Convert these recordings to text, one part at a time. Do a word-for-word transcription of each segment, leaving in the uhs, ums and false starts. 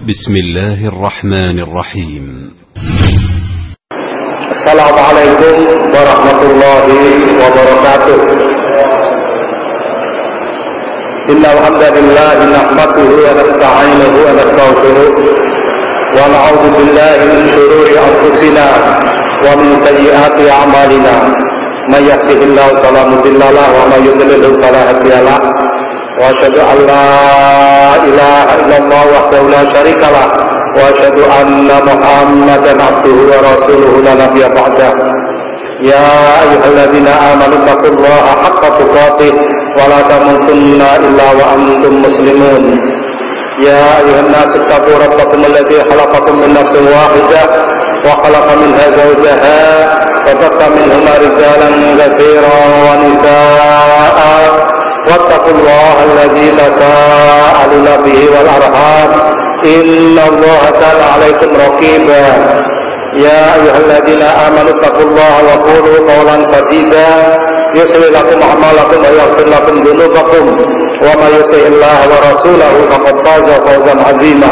بسم الله الرحمن الرحيم. السلام عليكم ورحمة الله وبركاته. إن الحمد لله نحمده ونستعينه ونستغفره ونعوذ بالله من شرور أنفسنا ومن سيئات أعمالنا. من يهده الله فلا مضل له ومن يضلل فلا هادي له. وأشهد أن لا إله إلا الله وحده لا شريك له وأشهد أن محمدا عبده ورسوله لا نبي بعده. يا أيها الذين آمنوا اتقوا الله حق تقاته ولا تموتن إلا وأنتم مسلمون. يا أيها الناس اتقوا ربكم الذي خلقكم من نفس واحدة وخلق منها زوجها وبث منهما رجالا كثيرا ونساء واتقوا الله الذي تساءلون به والأرحام إن الله كان عليكم رقيبا. يا أيها الذين آمنوا اتقوا الله وقولوا قولا سديدا يصلح لكم أعمالكم ويغفر لكم ذنوبكم ومن يطع الله ورسوله فقد فاز فوزا عظيما.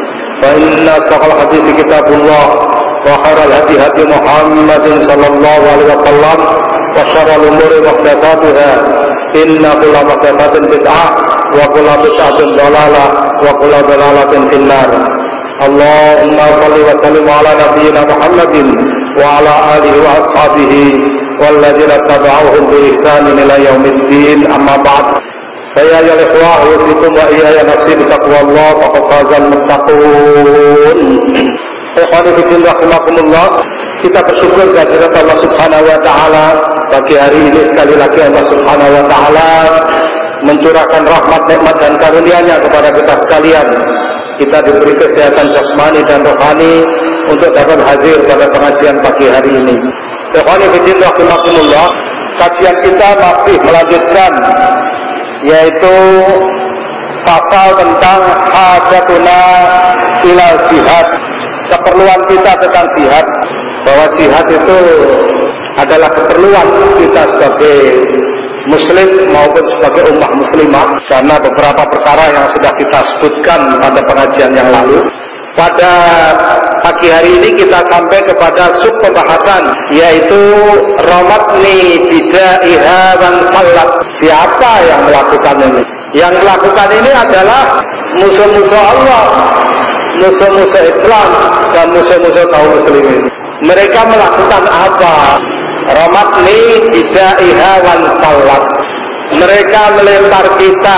فإن أصدق الحديث كتاب الله وخير الهدي هدي محمد صلى الله عليه وسلم وشر الأمور محدثاتها إن كل محدثة بدعة وكل بدعة ضلالة وكل ضلالة في النار. اللهم صل وسلم على نبينا محمد وعلى آله وأصحابه والذين اتبعوهم بإحسان إلى يوم الدين. أما بعد. Saya ya ikhwah usikum wa iyaya nafsi bitaqwallah faqad fazal muttaqun. Ikhwani fillah rahimakumullah. Kita bersyukur kehadirat Allah Subhanahu wa taala. Pagi hari ini sekali lagi Allah Subhanahu wa taala mencurahkan rahmat, nikmat dan karunia-Nya kepada kita sekalian. Kita diberi kesehatan jasmani dan rohani untuk dapat hadir pada pengajian pagi hari ini. Ikhwani fillah rahimakumullah. Kajian kita masih melanjutkan yaitu pasal tentang hajatuna ilal jihad, keperluan kita tentang jihad, bahwa jihad itu adalah keperluan kita sebagai muslim maupun sebagai ummah muslimah, karena beberapa perkara yang sudah kita sebutkan pada pengajian yang lalu. Pada pagi hari ini kita sampai kepada sub pembahasan yaitu ramatni bidaiha wan salat. Siapa yang melakukan ini? Yang melakukan ini adalah musuh-musuh Allah, musuh-musuh Islam dan musuh-musuh kaum muslimin. Mereka melakukan apa? Ramatni bidaiha wan salat. Mereka melempar kita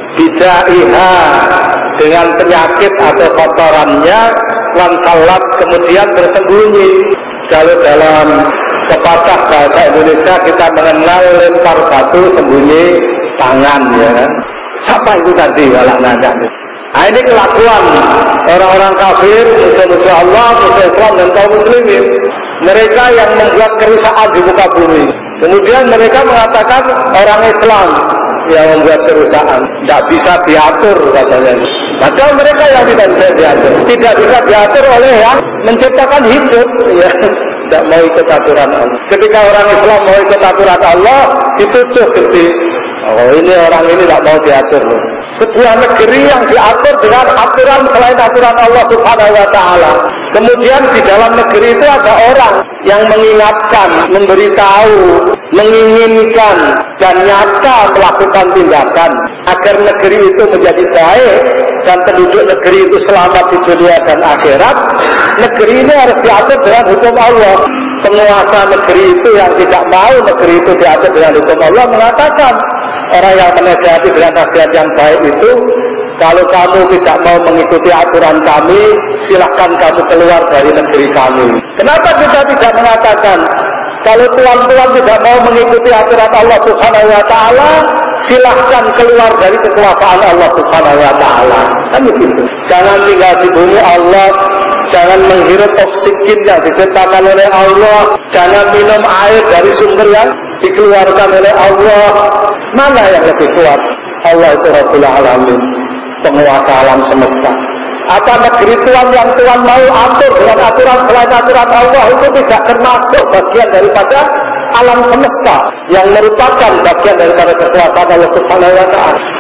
bidaiha dengan penyakit atau kotorannya, wan salat kemudian bersembunyi. Kalau dalam pepatah bahasa Indonesia kita mengenal lempar batu sembunyi tangan, ya kan? Siapa itu tadi walah nanya? Nah, ini kelakuan orang-orang kafir, musuh-musuh Allah, musuh Islam dan kaum muslimin. Mereka yang membuat kerusakan di muka bumi. Kemudian mereka mengatakan orang Islam yang membuat kerusakan, tidak bisa diatur katanya. Padahal mereka yang tidak bisa diatur, tidak bisa diatur oleh yang menciptakan hidup, ya. Tidak mau ikut aturan Allah. Ketika orang Islam mau ikut aturan Allah, dituduh gede. Oh, ini orang ini tidak mau diatur. Sebuah negeri yang diatur dengan aturan selain aturan Allah Subhanahu wa taala. Kemudian di dalam negeri itu ada orang yang mengingatkan, memberitahu, menginginkan dan nyata melakukan tindakan agar negeri itu menjadi baik dan penduduk negeri itu selamat di dunia dan akhirat. Negeri ini harus diatur dengan hukum Allah. Penguasa negeri itu yang tidak mau negeri itu diatur dengan hukum Allah mengatakan, orang yang menasihati dengan nasihat yang baik itu, kalau kamu tidak mau mengikuti aturan kami, silahkan kamu keluar dari negeri kami. Kenapa kita tidak mengatakan, kalau tuan-tuan tidak mau mengikuti aturan Allah Subhanahu wa taala, silahkan keluar dari kekuasaan Allah Subhanahu wa taala. Kan begitu. Jangan tinggal di bumi Allah, jangan menghirup oksigen yang diciptakan oleh Allah, jangan minum air dari sumber yang dikeluarkan oleh Allah. Mana yang lebih kuat? Allah itu Rabbul Alamin, penguasa alam semesta. Apa negeri Tuhan yang Tuhan mau atur dengan aturan selain aturan Allah itu tidak termasuk bagian daripada alam semesta yang merupakan bagian daripada kekuasaan Allah Subhanahu wa taala.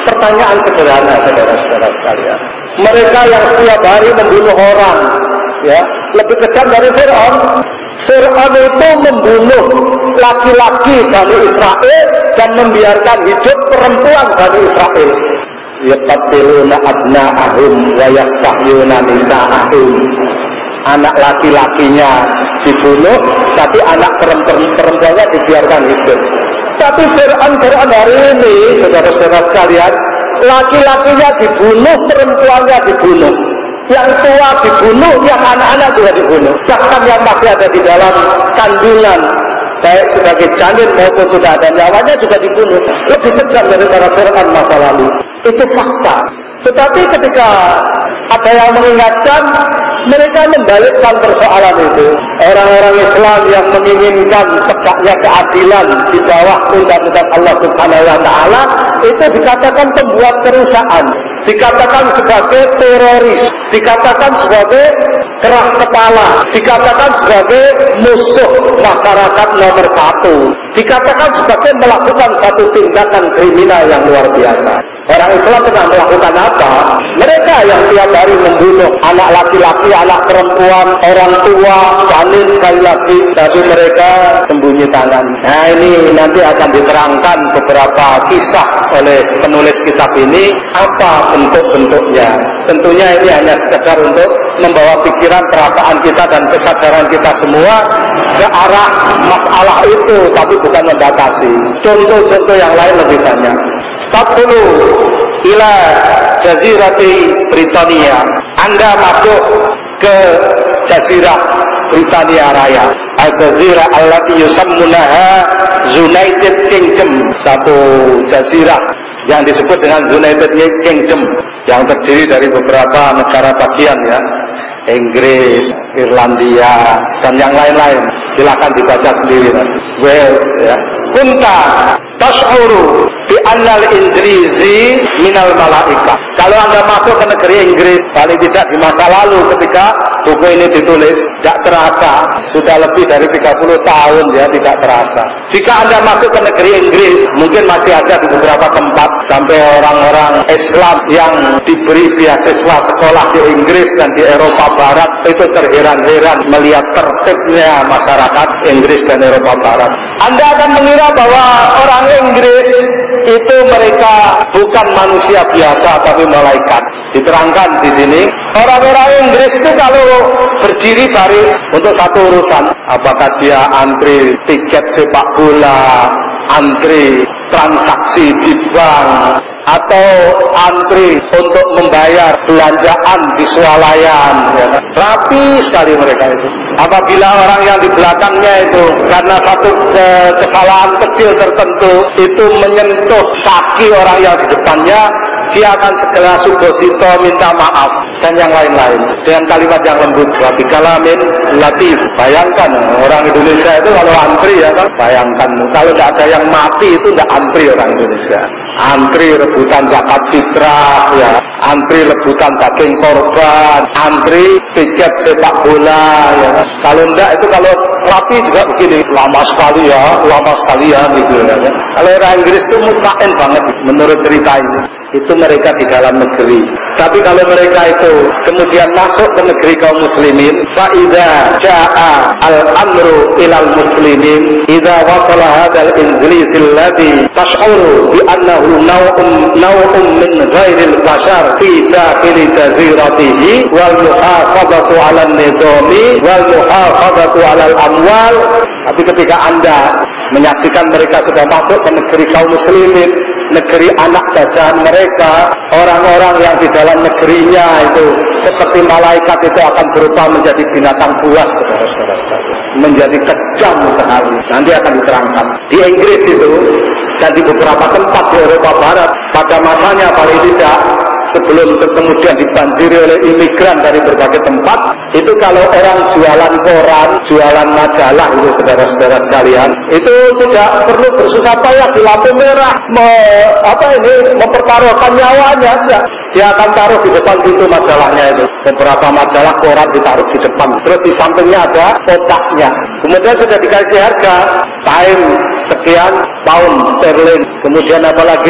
Pertanyaan sederhana, saudara-saudara sekalian. Mereka yang setiap hari membunuh orang, ya, lebih kejam dari Fir'aun. Fir'aun itu membunuh laki-laki Bani Israel dan membiarkan hidup perempuan Bani Israel. Yaqtiluna abna'ahum wa yastahyuna nisa'ahum. Anak laki-lakinya dibunuh, tapi anak perempuannya dibiarkan hidup. Tapi Fir'aun Fir'aun hari ini, saudara-saudara sekalian, laki-lakinya dibunuh, perempuannya dibunuh. Yang tua dibunuh, yang anak-anak juga dibunuh. Bahkan yang masih ada di dalam kandungan, baik sebagai janin maupun sudah ada nyawanya juga dibunuh. Lebih kejam daripada Fir'aun masa lalu. Itu fakta. Tetapi ketika ada yang mengingatkan, mereka membalikkan persoalan itu. Orang-orang Islam yang menginginkan tegaknya keadilan di bawah undang-undang Allah Subhanahu wa Ta'ala itu dikatakan pembuat kerusakan, dikatakan sebagai teroris, dikatakan sebagai keras kepala, dikatakan sebagai musuh masyarakat nomor satu, dikatakan sebagai melakukan satu tindakan kriminal yang luar biasa. Orang Islam sedang melakukan apa? Mereka yang tiap hari membunuh anak laki-laki, anak perempuan, orang tua, janin sekali lagi, tapi mereka sembunyi tangan. Nah, ini nanti akan diterangkan beberapa kisah oleh penulis kitab ini, apa bentuk-bentuknya. Tentunya ini hanya sekedar untuk membawa pikiran, perasaan kita dan kesadaran kita semua ke arah masalah itu, tapi bukan membatasi. Contoh-contoh yang lain lebih banyak. Tadkhulu ila jazirati Britania. Anda masuk ke jazirah Britania Raya. Al-jazirah allati yusammunaha United Kingdom. Satu jazirah yang disebut dengan United Kingdom, yang terdiri dari beberapa negara bagian, ya. Inggris, Irlandia, dan yang lain-lain. Silakan dibaca sendiri. Wales, ya. Kunta tash'uru bi annal Inggrizi minal malaika. Kalau Anda masuk ke negeri Inggris, paling tidak di masa lalu ketika buku ini ditulis, tidak terasa. Sudah lebih dari tiga puluh tahun, ya, tidak terasa. Jika Anda masuk ke negeri Inggris, mungkin masih ada di beberapa tempat sampai orang-orang Islam yang diberi beasiswa sekolah di Inggris dan di Eropa Barat itu terheran-heran melihat tertibnya masyarakat Inggris dan Eropa Barat. Anda akan mengira bahwa orang Inggris itu mereka bukan manusia biasa tapi malaikat. Diterangkan di sini, orang-orang Inggris itu kalau berdiri baris untuk satu urusan, apakah dia antri tiket sepak bola, antri transaksi di bank, atau antri untuk membayar belanjaan di swalayan, ya, rapi sekali mereka itu. Apabila orang yang di belakangnya itu karena satu ke kesalahan kecil tertentu itu menyentuh kaki orang yang di depannya, dia akan segera subosito minta maaf dan yang lain-lain dengan kalimat yang lembut. Wabi kalamin latif. Bayangkan orang Indonesia itu kalau antri, ya kan, bayangkan kalau tidak ada yang mati itu tidak antri orang Indonesia. Antri rebutan zakat fitrah, ya, antri rebutan daging korban, antri tiket sepak bola, ya. Kalau enggak itu kalau rapi juga begini, lama sekali ya, lama sekali ya, gitu, ya. Kalau orang Inggris itu mutmain banget menurut cerita ini. Itu mereka di dalam negeri. Tapi kalau mereka itu kemudian masuk ke negeri kaum muslimin, fa idza jaa al-amru ilal muslimin, idza wasala hadzal injlis alladhi tash'uru bi annahu naw'un naw'un min ghairil bashar fi dakhil jaziratihi wal muhafazatu 'ala an-nizami wal muhafazatu 'ala al-amwal. Tapi ketika Anda menyaksikan mereka sudah masuk ke negeri kaum muslimin, negeri anak jajahan mereka, orang-orang yang di dalam negerinya itu seperti malaikat itu akan berubah menjadi binatang buas, saudara-saudara sekalian, menjadi kejam sekali. Nanti akan diterangkan di Inggris itu dan di beberapa tempat di Eropa Barat pada masanya paling tidak sebelum kemudian dibanjiri oleh imigran dari berbagai tempat. Itu kalau orang jualan koran, jualan majalah itu, saudara-saudara sekalian, itu tidak perlu bersusah payah di lampu merah me, apa ini mempertaruhkan nyawanya, enggak. Dia akan taruh di depan pintu majalahnya itu. Beberapa majalah koran ditaruh di depan, terus di sampingnya ada kotaknya. Kemudian sudah dikasih harga, time sekian pound sterling, kemudian apalagi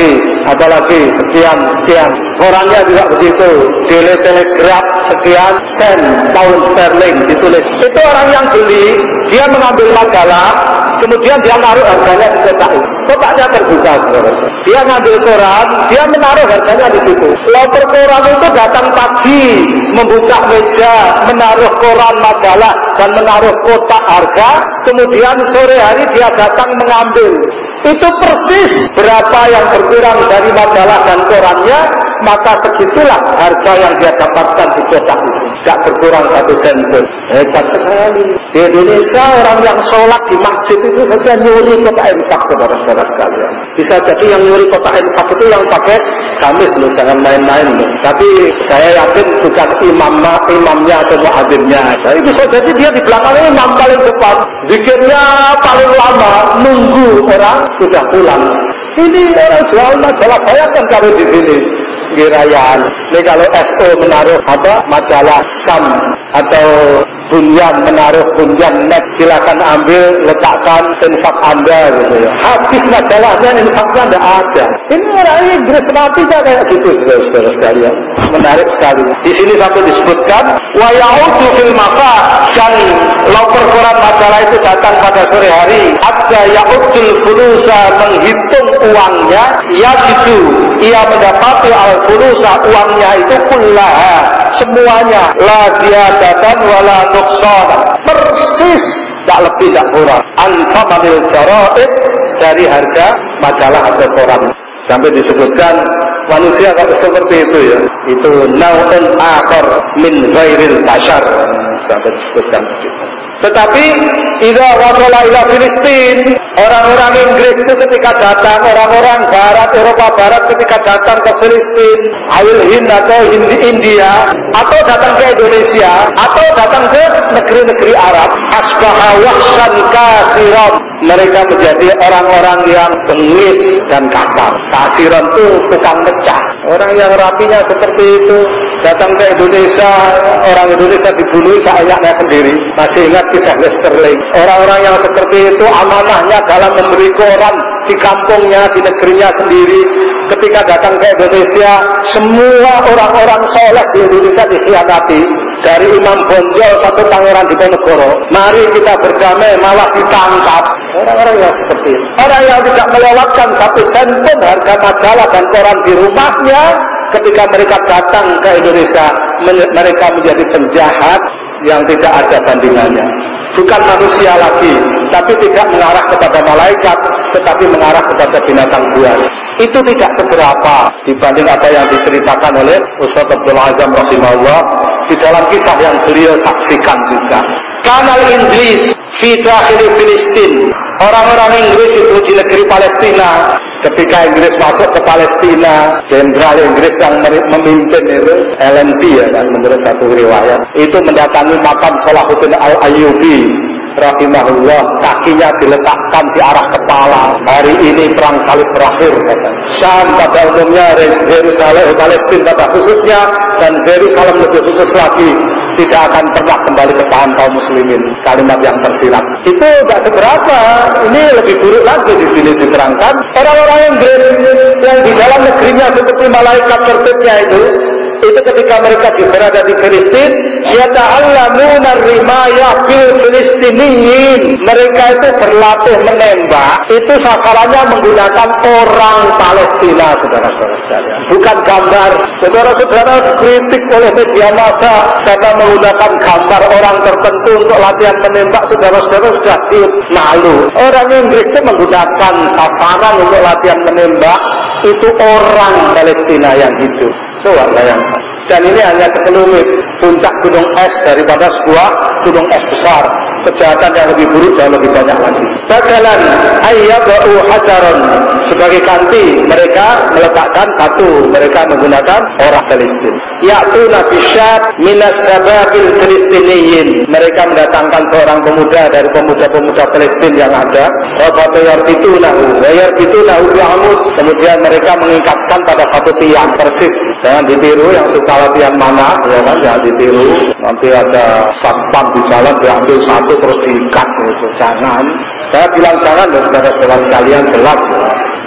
apalagi sekian sekian. Korannya juga begitu, Daily Telegraph sekian sen pound sterling ditulis. Itu orang yang beli, dia mengambil majalah, kemudian dia naruh harganya di kotak itu. Kotaknya terbuka, saudara. Dia ngambil koran, dia menaruh harganya di situ. Loper koran itu datang pagi, membuka meja, menaruh koran majalah dan menaruh kotak harga. Kemudian sore hari dia datang mengambil. Itu persis berapa yang berkurang dari majalah dan korannya, maka segitulah harga yang dia dapatkan di kotak itu. Tidak berkurang satu sen pun. Hebat sekali. Di Indonesia orang yang sholat di masjid itu saja nyuri kotak infak, saudara-saudara sekalian. Bisa jadi yang nyuri kotak infak itu yang pakai gamis loh, jangan main-main loh. Tapi saya yakin bukan imam, imamnya atau muadzimnya. Nah, itu saja jadi dia di belakang imam paling depan. Zikirnya paling lama, nunggu orang sudah pulang. Ini orang jual majalah, bayangkan kalau di sini Girayan. Ini kalau S O menaruh apa majalah Sam atau Bunyan menaruh Bunyan Net, silakan ambil, letakkan infak Anda gitu ya. Habis majalahnya, infaknya tidak ada. Ini orang Inggris matinya kayak gitu, saudara-saudara sekalian. Menarik sekali. Di sini sampai disebutkan wa ya'udu fil masa, dan loper koran majalah itu datang pada sore hari. Ada ya'udul fulusa, menghitung uangnya, ya gitu. Ia mendapati al-fulusa, uangnya itu kullaha, semuanya, la ziyadatan wala nuqsan, persis, tak lebih tak kurang, anfamanil jara'id, dari harga majalah atau koran. Sampai disebutkan manusia kalau seperti itu ya, itu naun akhar min ghairil bashar, sampai disebutkan begitu. Tetapi idza wasala ila Filistin, orang-orang Inggris itu ketika datang, orang-orang Barat, Eropa Barat ketika datang ke Filistin, awil Hind atau Hindi India, atau datang ke Indonesia, atau datang ke negeri-negeri Arab, asbaha wahsan kasiran, mereka menjadi orang-orang yang bengis dan kasar. Kasiran itu tukang pecah. Orang yang rapinya seperti itu datang ke Indonesia, orang Indonesia dibunuh seayahnya sendiri. Masih ingat kisah Westerling? Orang-orang yang seperti itu amanahnya dalam memberi koran di kampungnya, di negerinya sendiri. Ketika datang ke Indonesia, semua orang-orang soleh di Indonesia dikhianati. Dari Imam Bonjol sampai Pangeran Diponegoro, mari kita berdamai, malah ditangkap. Orang-orang yang seperti itu, orang yang tidak melewatkan satu sen pun harga majalah dan koran di rumahnya, ketika mereka datang ke Indonesia, mereka menjadi penjahat yang tidak ada bandingannya. Bukan manusia lagi, tapi tidak mengarah kepada malaikat, tetapi mengarah kepada binatang buas. Itu tidak seberapa dibanding apa yang diceritakan oleh Ustaz Abdul Azam rahimahullah di dalam kisah yang beliau saksikan juga. Kanal Inggris di dakhil Filistin, orang-orang Inggris itu di negeri Palestina. Ketika Inggris masuk ke Palestina, jenderal Inggris yang memimpin itu L N P ya kan, menurut satu riwayat, itu mendatangi makam Salahuddin Al-Ayyubi rahimahullah, kakinya diletakkan di arah kepala. Hari ini perang salib terakhir kata. Syam pada umumnya, Yerusalem, Palestina pada khususnya, dan Yerusalem lebih khusus lagi, tidak akan pernah kembali ke tangan kaum muslimin. Kalimat yang tersirat itu tidak seberapa. Ini lebih buruk lagi. Di sini diterangkan orang-orang Inggris yang di dalam negerinya seperti malaikat tertibnya itu, itu ketika mereka berada di Filistin, yata'allamuna rimayah fil filistiniyin, mereka itu berlatih menembak, itu sasarannya menggunakan orang Palestina, saudara-saudara sekalian, bukan gambar. Saudara-saudara kritik oleh media massa karena menggunakan gambar orang tertentu untuk latihan menembak, saudara-saudara sudah siap malu. Orang Inggris itu menggunakan sasaran untuk latihan menembak, itu orang Palestina yang hidup. Coba bayangkan. Dan ini hanya sekelumit puncak gunung es daripada sebuah gunung es besar. Kejahatan yang lebih buruk jauh lebih banyak lagi. Badalan ayyaba'u hajaron, sebagai ganti mereka meletakkan batu, mereka menggunakan orang Palestina. Ya'tuna bisyab minas sababil filistiniyin, mereka mendatangkan seorang pemuda dari pemuda-pemuda Palestina yang ada. Wa yarbitunahu wa yarbitunahu bi'amud, kemudian mereka mengikatkan pada satu tiang persis. Jangan ditiru yang suka latihan mana, ya kan, jangan ditiru. Nanti ada satpam di jalan diambil satu terus diikat, gitu. Jangan. Saya bilang jangan, ya saudara-saudara sekalian, jelas. Ya.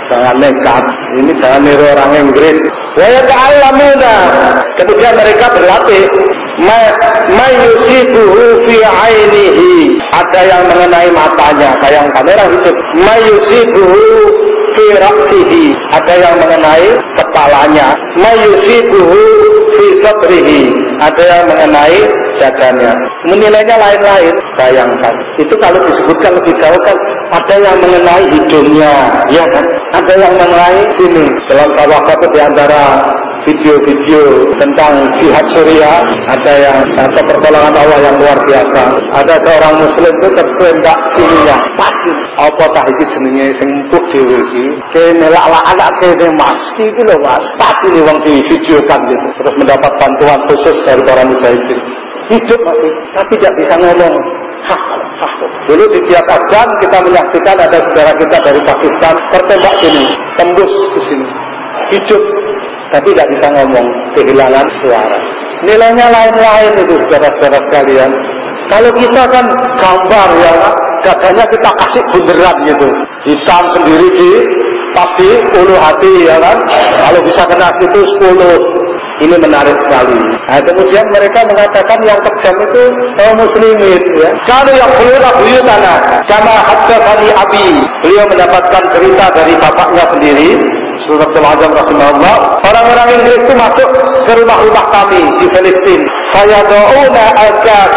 jangan nekat. Ini jangan niru orang Inggris. Wa yata'allamuna, kemudian mereka berlatih. Ma mayusibuhu fi ainihi, ada yang mengenai matanya, kayak kamera itu. Mayusibuhu fi ra'sihi, ada yang mengenai kepalanya. Mayusibuhu fi sadrihi, ada yang mengenai dadanya. Menilainya lain-lain. Bayangkan, itu kalau disebutkan lebih jauh kan, ada yang mengenai hidungnya, ya kan? Ada yang mengenai sini. Dalam salah satu di antara video-video tentang jihad Suriah, ada yang atau pertolongan Allah yang luar biasa. Ada seorang Muslim itu tertembak sininya, pasti. Apa tah iki jenenge sing empuk dhewe iki? Kene lak-lak anak kene Mas, iki lho Mas. Pasti nih wong di videokan gitu. Terus mendapat bantuan khusus dari para mujahidin. Hidup masih, tapi tidak bisa ngomong. Hah, hah. Dulu di Jihad Afgan kita menyaksikan ada saudara kita dari Pakistan tertembak sini, tembus ke sini. Hidup, tapi tidak bisa ngomong, kehilangan suara. Nilainya lain-lain itu saudara-saudara sekalian. Kalau kita kan gambar ya, dadanya kita kasih bunderan gitu, hitam sendiri di pasti ulu hati ya kan. Kalau bisa kena itu sepuluh. Ini menarik sekali. Nah, kemudian mereka mengatakan yang kejam itu kaum muslimin ya. Kalau yang beliau beliau tanah sama haddatsani abi, beliau mendapatkan cerita dari bapaknya sendiri, Sulaiman Azam rahimahullah. Orang-orang Inggris itu masuk ke rumah-rumah kami di Palestina. Fayaduuna al-gas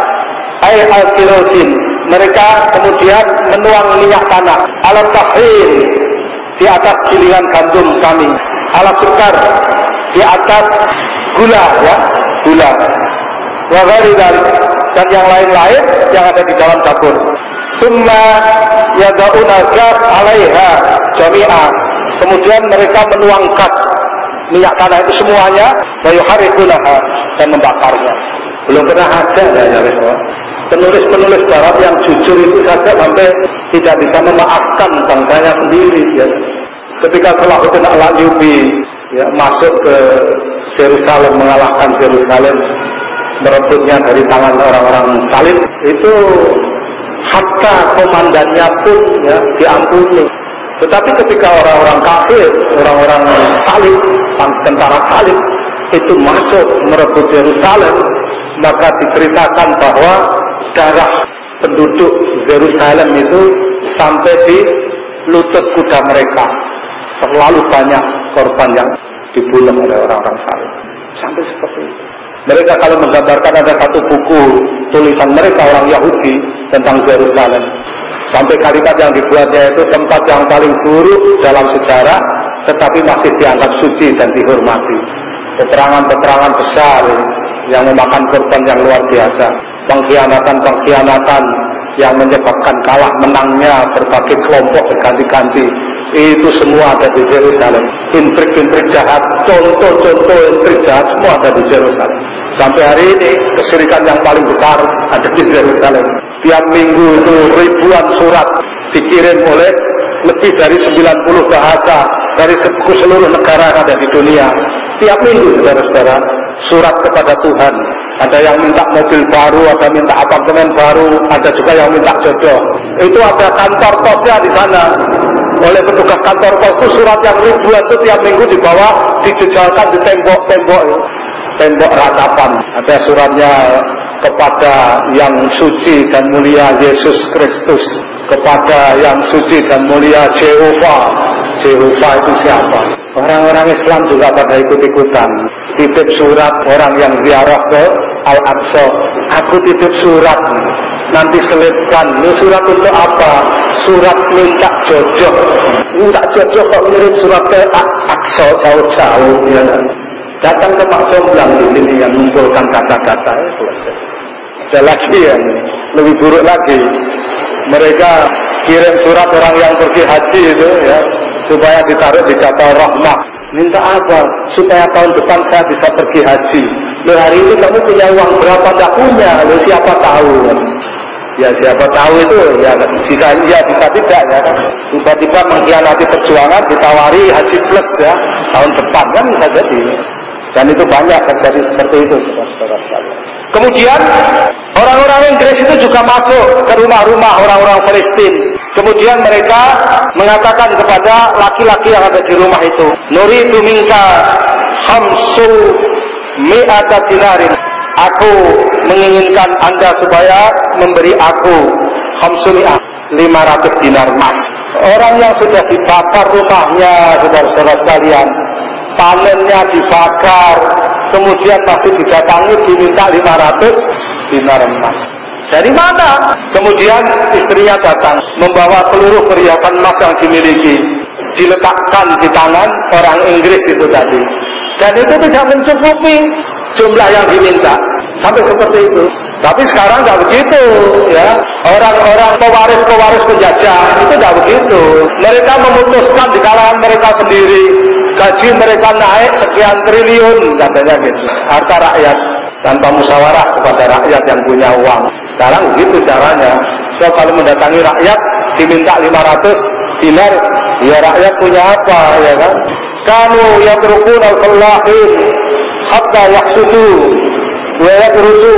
ay al-kirosin. Mereka kemudian menuang minyak tanah ala tahrir di atas gilingan gandum kami, ala sukar di atas gula ya, gula wa ghairi dan yang lain-lain yang ada di dalam dapur. Summa yada'una gas 'alaiha jami'a, kemudian mereka menuang gas minyak tanah itu semuanya, wa yuharriqunaha, dan membakarnya. Belum pernah ada ya, ya penulis-penulis barat yang jujur itu saja sampai tidak bisa memaafkan bangsanya sendiri ya. Ketika Salahuddin Al-Ayyubi ya, masuk ke Yerusalem, mengalahkan Yerusalem, merebutnya dari tangan orang-orang salib, itu hatta komandannya pun ya diampuni. Tetapi ketika orang-orang kafir, orang-orang salib, tentara salib itu masuk merebut Yerusalem, maka diceritakan bahwa darah penduduk Yerusalem itu sampai di lutut kuda mereka. Terlalu banyak korban yang dibunuh oleh orang-orang salib. Sampai seperti itu. Mereka kalau menggambarkan ada satu buku tulisan mereka orang Yahudi tentang Yerusalem. Sampai kalimat yang dibuatnya itu tempat yang paling buruk dalam sejarah, tetapi masih dianggap suci dan dihormati. Keterangan-keterangan besar yang memakan korban yang luar biasa. Pengkhianatan-pengkhianatan yang menyebabkan kalah menangnya berbagai kelompok berganti-ganti. Itu semua ada di Yerusalem. Intrik-intrik jahat, contoh-contoh intrik jahat semua ada di Yerusalem. Sampai hari ini kesyirikan yang paling besar ada di Yerusalem. Tiap minggu itu ribuan surat dikirim oleh lebih dari sembilan puluh bahasa dari seluruh negara yang ada di dunia. Tiap minggu saudara-saudara, surat kepada Tuhan. Ada yang minta mobil baru, ada minta apartemen baru, ada juga yang minta jodoh. Itu ada kantor posnya di sana. Oleh petugas kantor pos itu surat yang ribuan itu tiap minggu dibawa, dijejalkan di tembok-tembok, tembok ratapan. Ada suratnya kepada yang suci dan mulia Yesus Kristus, kepada yang suci dan mulia Jehovah. Jehovah itu siapa? Orang-orang Islam juga pada ikut-ikutan. Titip surat orang yang ziarah ke Al-Aqsa. Aku titip surat, nanti selipkan. Ini surat untuk apa? Surat minta jodoh. Minta jodoh kok ngirim surat ke Aqsa jauh-jauh ya. Datang ke Pak Jomblang di sini yang mengumpulkan kata-kata, ya selesai. Ada lagi yang lebih buruk lagi. Mereka kirim surat orang yang pergi haji itu ya, supaya ditaruh di Jabal Rahmah. Minta apa? Supaya tahun depan saya bisa pergi haji. Loh, hari ini kamu punya uang berapa? Tak punya. Loh, siapa tahu? Ya siapa tahu itu ya bisa ya bisa tidak ya. Tiba-tiba mengkhianati perjuangan, ditawari haji plus ya tahun depan, kan bisa jadi. Dan itu banyak terjadi seperti itu, saudara-saudara sekalian. Kemudian orang-orang Inggris itu juga masuk ke rumah-rumah orang-orang Palestina. Kemudian mereka mengatakan kepada laki-laki yang ada di rumah itu, nuridu minka khamsu mi'ata dinarin. Aku menginginkan Anda supaya memberi aku khamsu mi'ah, lima ratus dinar emas. Orang yang sudah dibakar rumahnya, saudara-saudara sekalian, panennya dibakar, kemudian masih didatangi diminta lima ratus dinar emas. Dari mana? Kemudian istrinya datang membawa seluruh perhiasan emas yang dimiliki, diletakkan di tangan orang Inggris itu tadi. Dan itu tidak mencukupi jumlah yang diminta. Sampai seperti itu. Tapi sekarang tidak begitu, ya. Orang-orang pewaris-pewaris penjajah itu tidak begitu. Mereka memutuskan di kalangan mereka sendiri, gaji mereka naik sekian triliun, katanya gitu. Harta rakyat tanpa musyawarah kepada rakyat yang punya uang. Sekarang begitu caranya. So kalau mendatangi rakyat diminta lima ratus dinar, ya rakyat punya apa, ya kan? Kanu yatrukuna al-fallahin hatta yahsudu wa yadrusu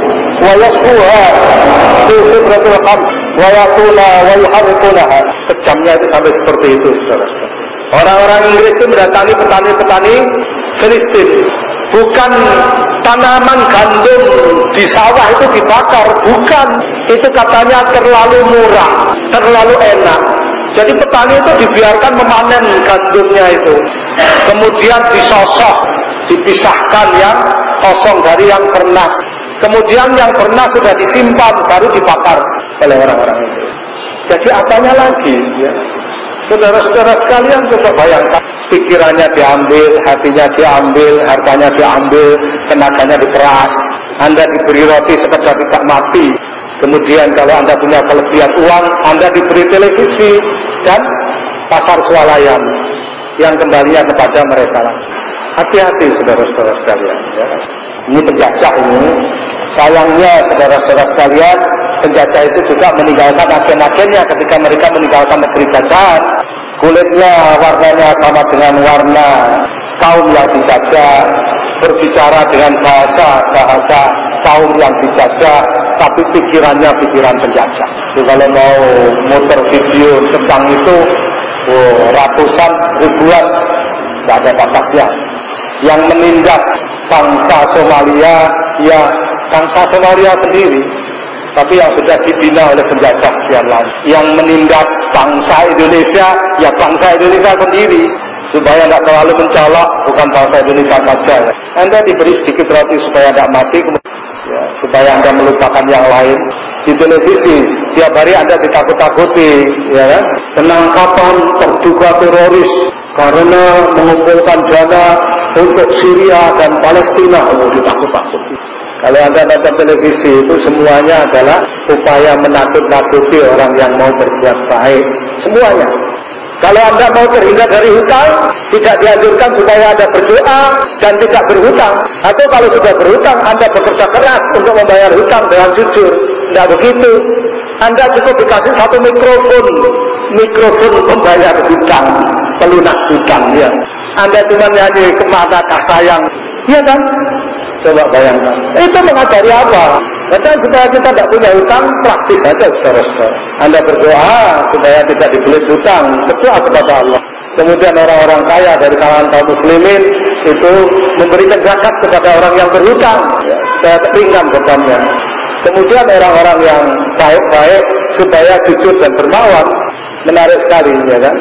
wa yasquha fi fitratil qam wa yakuna wa yuharriqunaha. Kejamnya itu sampai seperti itu, saudara-saudara. Orang-orang Inggris itu mendatangi petani-petani Filistin. Bukan tanaman gandum di sawah itu dibakar, bukan. Itu katanya terlalu murah, terlalu enak. Jadi petani itu dibiarkan memanen gandumnya itu. Kemudian disosok, dipisahkan yang kosong dari yang bernas. Kemudian yang bernas sudah disimpan, baru dibakar oleh orang-orang itu. Jadi apanya lagi, ya? Saudara-saudara sekalian, coba bayangkan, pikirannya diambil, hatinya diambil, hartanya diambil, tenaganya diperas. Anda diberi roti sekedar tidak mati. Kemudian kalau Anda punya kelebihan uang, Anda diberi televisi dan pasar swalayan yang kembalinya kepada mereka. Hati-hati saudara-saudara sekalian, ya. Ini penjajah ini. Sayangnya saudara-saudara sekalian, penjajah itu juga meninggalkan agen-agennya ketika mereka meninggalkan negeri jajahan. Kulitnya warnanya sama dengan warna kaum yang dijajah, berbicara dengan bahasa-bahasa kaum yang dijajah, tapi pikirannya pikiran penjajah. Jadi kalau mau muter video tentang itu, oh, ratusan, ribuan, tidak ada batasnya. Yang menindas bangsa Somalia, ya bangsa Somalia sendiri, tapi yang sudah dibina oleh penjajah sekian lama. Yang menindas bangsa Indonesia, ya bangsa Indonesia sendiri. Supaya tidak terlalu mencolok, bukan bangsa Indonesia saja. Anda diberi sedikit roti supaya tidak mati, ya, supaya Anda melupakan yang lain. Di televisi, tiap hari Anda ditakut-takuti, ya kan? Penangkapan terduga teroris karena mengumpulkan dana untuk Syria dan Palestina. Oh, ditakut-takuti. Kalau Anda nonton televisi itu semuanya adalah upaya menakut-nakuti orang yang mau berbuat baik. Semuanya. Kalau Anda mau terhindar dari hutang, tidak dianjurkan supaya Anda berdoa dan tidak berhutang. Atau kalau sudah berhutang, Anda bekerja keras untuk membayar hutang dengan jujur. Tidak begitu. Anda cukup dikasih satu mikrofon, mikrofon pembayar hutang, pelunas hutang, ya. Anda cuma nyanyi kemana kah sayang, iya kan? Coba bayangkan. Itu mengajari apa? Karena supaya kita tidak punya hutang, praktis saja, saudara-saudara. Anda berdoa supaya tidak dibelit hutang, berdoa kepada Allah. Kemudian orang-orang kaya dari kalangan kaum muslimin itu memberikan zakat kepada orang yang berhutang, ya, supaya ringan bebannya. Kemudian orang-orang yang baik-baik supaya jujur dan dermawan. Menarik sekali, ya kan?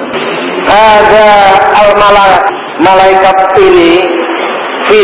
Ada al-malaikat ini fi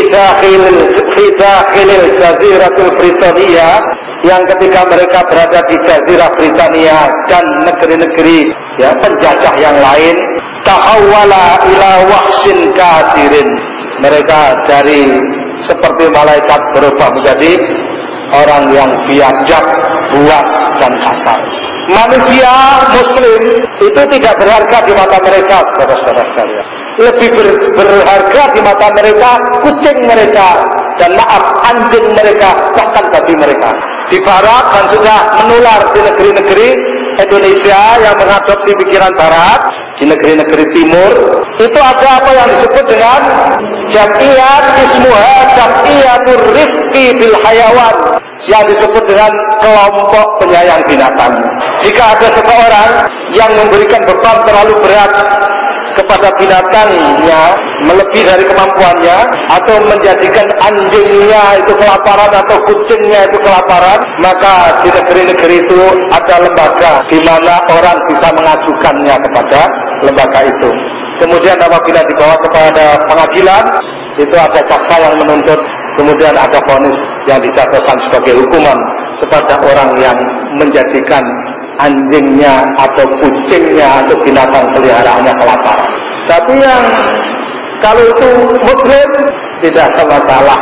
dakhil jaziratul Britania, yang ketika mereka berada di jazirah Britania dan negeri-negeri, ya, penjajah yang lain, tahawwala ila wahsyin kasirin. Mereka dari seperti malaikat berubah menjadi orang yang biadab, buas dan kasar. Manusia muslim itu tidak berharga di mata mereka, saudara-saudara sekalian. Lebih ber, berharga di mata mereka kucing mereka, dan maaf, anjing mereka, bahkan babi mereka. Di barat dan sudah menular di negeri-negeri Indonesia yang mengadopsi pikiran barat, di negeri-negeri timur itu ada apa yang disebut dengan jam'iyat ismuha jam'iyatur rifqi bil hayawan, yang disebut dengan kelompok penyayang binatang. Jika ada seseorang yang memberikan beban terlalu berat kepada binatangnya melebihi dari kemampuannya, atau menjadikan anjingnya itu kelaparan atau kucingnya itu kelaparan, maka di negeri-negeri itu ada lembaga di mana orang bisa mengajukannya kepada lembaga itu. Kemudian apabila dibawa kepada pengadilan, itu ada jaksa yang menuntut, kemudian ada vonis yang dijatuhkan sebagai hukuman kepada orang yang menjadikan anjingnya atau kucingnya atau binatang peliharaannya kelaparan. Tapi yang kalau itu muslim tidak ada masalah.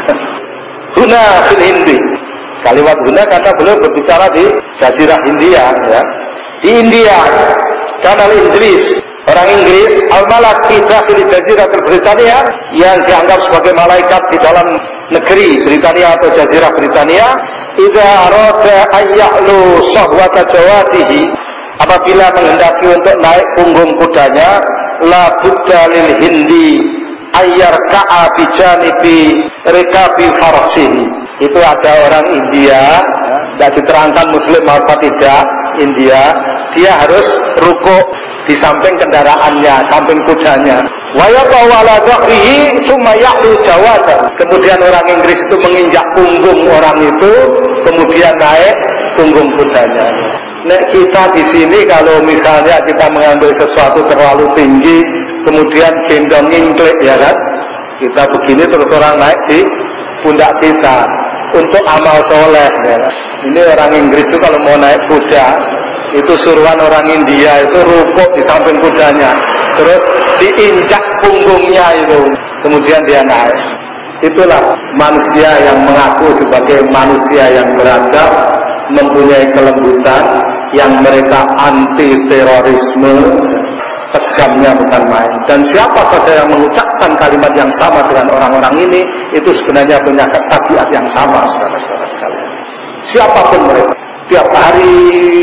Huna fil Hindi, kalimat huna karena beliau berbicara di Jazirah Hindia, ya. Di India, kanal Inggris, orang Inggris, al-malak kita di Jazirah Britania, yang dianggap sebagai malaikat di dalam negeri Britania atau Jazirah Britania, idza arada ayya'lu sahwata jawatihi, apabila menghendaki untuk naik punggung kudanya, la budda lil Hindi ayyar ka'a bijanibi rikabi farsihi. Itu ada orang India, tidak diterangkan muslim apa tidak, India, dia harus rukuk di samping kendaraannya, samping kudanya. Wa yaqawala dhahrihi tsumma ya'lu jawatan. Kemudian orang Inggris itu menginjak punggung orang itu, kemudian naik punggung kudanya. Nek kita di sini kalau misalnya kita mengambil sesuatu terlalu tinggi, kemudian gendong ngingklik, ya kan? Kita begini terus orang naik di pundak kita untuk amal soleh, ya. Ini orang Inggris itu kalau mau naik kuda, itu suruhan orang India itu rukuk di samping kudanya, terus diinjak punggungnya itu, kemudian dia naik. Itulah manusia yang mengaku sebagai manusia yang beradab, mempunyai kelembutan, yang mereka anti terorisme, kejamnya bukan main. Dan siapa saja yang mengucapkan kalimat yang sama dengan orang-orang ini, itu sebenarnya punya tabiat yang sama, saudara-saudara sekalian. Siapapun mereka, tiap hari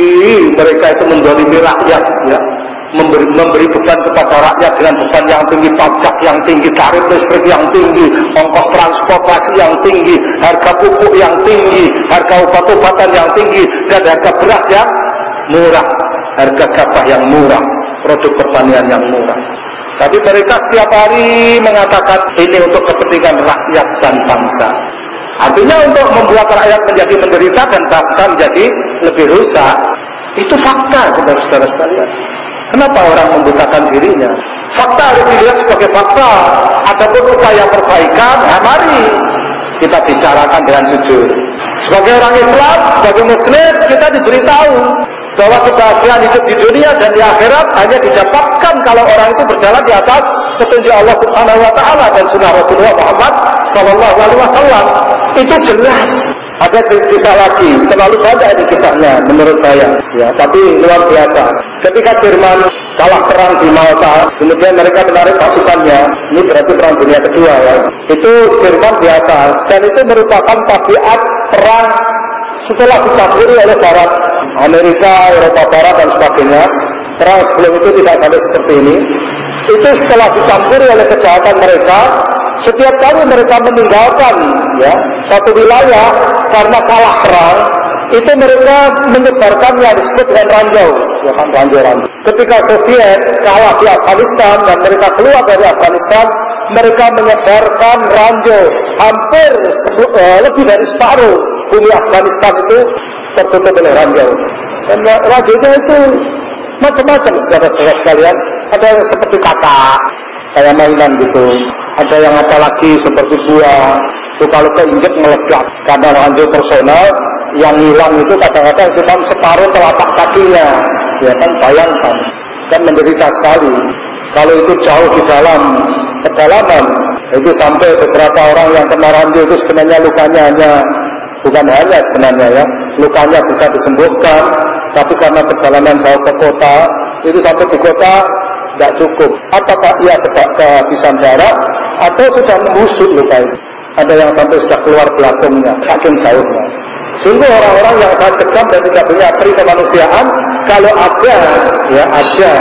mereka itu menzalimi rakyat, ya, memberi, memberi beban kepada rakyat dengan beban yang tinggi, pajak yang tinggi, tarif listrik yang tinggi, ongkos transportasi yang tinggi, harga pupuk yang tinggi, harga obat-obatan yang tinggi, dan harga beras yang murah, harga gabah yang murah, produk pertanian yang murah. Tapi mereka setiap hari mengatakan ini untuk kepentingan rakyat dan bangsa. Artinya untuk membuat rakyat menjadi menderita dan bangsa menjadi lebih rusak. Itu fakta, saudara-saudara sekalian. Kenapa orang membutakan dirinya? Fakta harus dilihat sebagai fakta. Adapun upaya perbaikan, nah mari kita bicarakan dengan jujur. Sebagai orang Islam, sebagai Muslim, kita diberitahu bahwa kebahagiaan hidup di dunia dan di akhirat hanya didapatkan kalau orang itu berjalan di atas petunjuk Allah Subhanahu wa taala dan sunnah Rasulullah Muhammad sallallahu alaihi wasallam. Itu jelas. Ada kisah lagi, terlalu banyak di kisahnya menurut saya, ya, tapi luar biasa. Ketika Jerman kalah perang di Malta, kemudian mereka menarik pasukannya. Ini berarti perang dunia kedua, ya. Itu Jerman biasa, dan itu merupakan tabiat perang setelah dicampuri oleh Barat, Amerika, Eropa Barat dan sebagainya. Perang sebelum itu tidak sampai seperti ini. Itu setelah dicampuri oleh kejahatan mereka. Setiap kali mereka meninggalkan, ya, satu wilayah karena kalah perang, itu mereka menyebarkan yang disebut dengan ranjau, ya kan, ranjau-ranjau. Ketika Soviet kalah di Afghanistan dan mereka keluar dari Afghanistan, mereka menyebarkan ranjau. Hampir uh, lebih dari separuh bumi Afghanistan itu tertutup oleh ranjau. Dan ranjaunya itu macam-macam, saudara-saudara sekalian. Ada yang seperti katak, kayak mainan gitu. Ada yang apa lagi seperti buah, itu kalau keinjek meledak. Karena ranjau personal yang hilang itu kadang-kadang cuma separuh telapak kakinya, ya kan, bayangkan, kan menderita sekali. Kalau itu jauh di dalam kedalaman, itu sampai beberapa orang yang kena ranjau itu sebenarnya lukanya hanya, bukan hanya sebenarnya, ya, lukanya bisa disembuhkan, tapi karena perjalanan jauh ke kota, itu sampai di kota tidak cukup. Apakah ia kehabisan darah atau sudah membusuk luka itu? Ada yang sampai sudah keluar belakangnya, saking jauhnya. Sungguh orang-orang yang sangat kejam dan tidak punya peri kemanusiaan, kalau ada, ya ada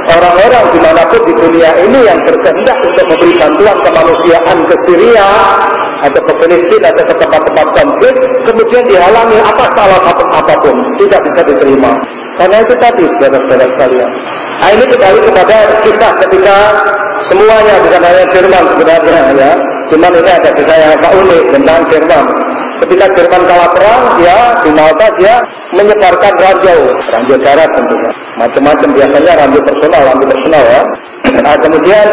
orang-orang dimanapun di dunia ini yang berkehendak untuk memberi bantuan kemanusiaan ke Syria atau ke Palestina atau ke tempat-tempat konflik, kemudian dihalangi atas alasan apapun, tidak bisa diterima. Karena itu tadi, saudara-saudara sekalian. Nah, ini kembali kepada kisah ketika semuanya, bukan hanya Jerman sebenarnya ya. Cuman ini ada kisah yang agak unik tentang Jerman. Ketika Jerman kalah perang, ya di Malta dia menyebarkan ranjau, ranjau darat tentunya, macam-macam, biasanya ranjau personal, ranjau personal ya. Nah, kemudian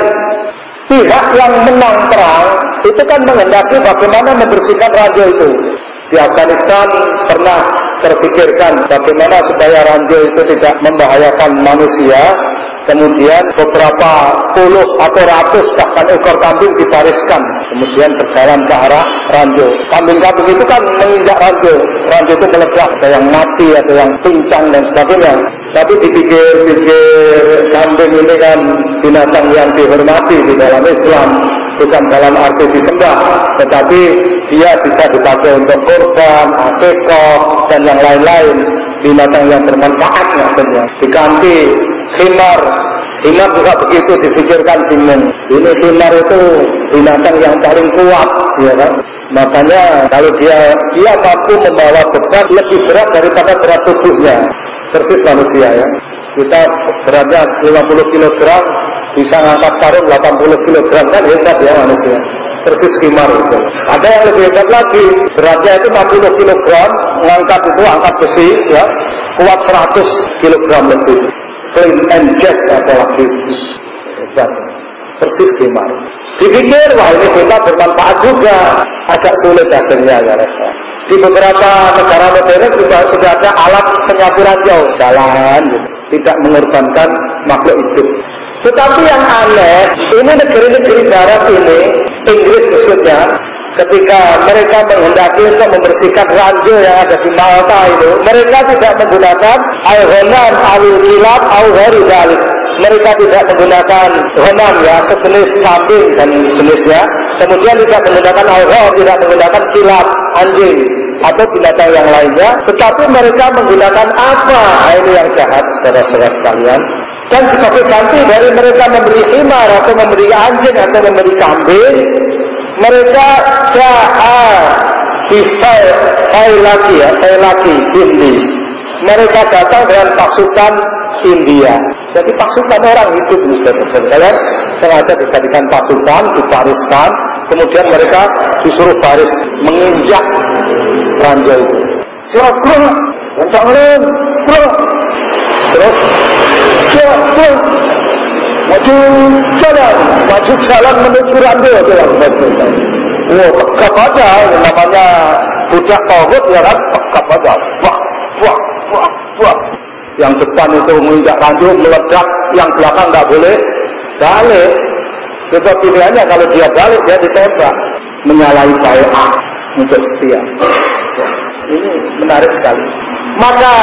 pihak yang menang perang itu kan menghendaki bagaimana membersihkan ranjau itu. Di Afghanistan pernah terpikirkan bagaimana supaya ranjau itu tidak membahayakan manusia. Kemudian beberapa puluh atau ratus bahkan ekor kambing dibariskan, kemudian berjalan ke arah ranjau. Kambing-kambing itu kan menginjak ranjau, ranjau itu meledak, ada yang mati, ada yang pincang dan sebagainya. Tapi dipikir-pikir kambing ini kan binatang yang dihormati di dalam Islam, bukan dalam arti disembah, tetapi dia bisa dipakai untuk kurban, akikah dan yang lain-lain, binatang yang bermanfaat maksudnya. Diganti khimar, khimar juga begitu, dipikirkan bingung. Ini khimar itu binatang yang paling kuat, ya kan? Makanya kalau dia dia mampu membawa beban lebih berat daripada berat tubuhnya, persis manusia ya. Kita beratnya lima puluh kilogram, bisa ngangkat karung delapan puluh kilogram, kan hebat ya manusia. Persis khimar itu. Ada yang lebih hebat lagi, beratnya itu enam puluh kilogram, ngangkat itu angkat besi, ya, kuat seratus kilogram lebih. Clean and jerk apalagi hebat, persis khimar. Dipikir wah ini hebat, bermanfaat juga, agak sulit akhirnya ya. Di beberapa negara modern juga sudah ada alat penyapu ranjau, jalan gitu, tidak mengorbankan makhluk hidup. Tetapi yang aneh, ini negeri-negeri barat ini, Inggris khususnya, ketika mereka menghendaki untuk membersihkan ranjau yang ada di Malta itu, mereka tidak menggunakan al-ghanam, al-kilab, al-gharidalik. Mereka tidak menggunakan ghanam ya, sejenis kambing dan jenisnya. Kemudian tidak menggunakan al-gham, tidak menggunakan kilab, anjing atau binatang yang lainnya. Tetapi mereka menggunakan apa? Nah, ini yang jahat, saudara-saudara sekalian. Dan sebagai ganti dari mereka memberi khimar atau memberi anjing atau memberi kambing, mereka jahat difai fai lagi ya, fai lagi Hindi. Mereka datang dengan pasukan India. Jadi pasukan orang hidup kalian sengaja dijadikan pasukan, dibariskan, kemudian mereka disuruh baris menginjak ranjau itu. Siap, bro, kencang len, bro. Terus, siap, bro. Maju jalan, maju jalan menuju ranjau jalan. Wah, tegap aja, namanya budak tauhid ya kan, tegap aja. Wah, wah, wah, wah. Yang depan itu menginjak ranjau meledak, yang belakang nggak boleh balik. Itu pilihannya, kalau dia balik dia ditembak, menyalahi bai'ah untuk setia. Ini menarik sekali. Maka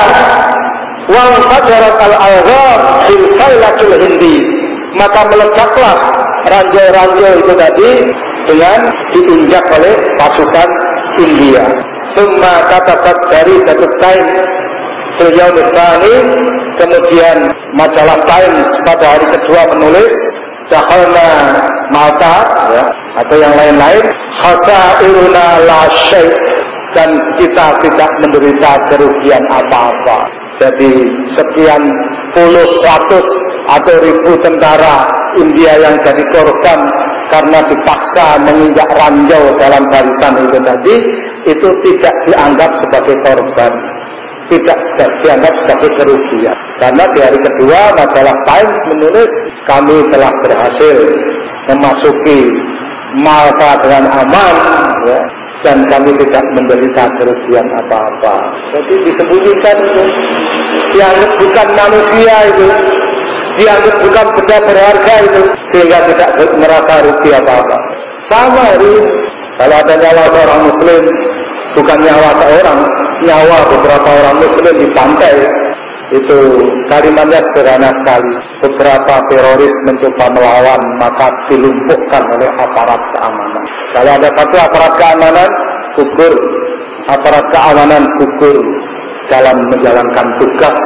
wal fajarat al-algham fil failakil hindi, maka meledaklah ranjau-ranjau itu tadi dengan diinjak oleh pasukan India. Summa katabat jari Datuk Times beliau bertani, kemudian majalah Times pada hari kedua menulis Dakhalna Malta ya, atau yang lain-lain, khasairuna la syai', dan kita tidak menderita kerugian apa-apa. Jadi sekian puluh ratus atau ribu tentara India yang jadi korban karena dipaksa menginjak ranjau dalam barisan itu tadi, itu tidak dianggap sebagai korban, tidak dianggap sebagai kerugian. Karena di hari kedua majalah Times menulis, kami telah berhasil memasuki Malta dengan aman ya, dan kami tidak menderita kerugian apa-apa. Jadi disembunyikan itu, dianggap bukan manusia itu, dianggap bukan benda berharga itu, sehingga tidak merasa rugi apa-apa. Sama hari kalau ada nyawa seorang muslim, bukan nyawa seorang, nyawa beberapa orang muslim di pantai, itu kalimatnya sederhana sekali. Beberapa teroris mencoba melawan, maka dilumpuhkan oleh aparat keamanan. Kalau ada satu aparat keamanan gugur, aparat keamanan gugur dalam menjalankan tugas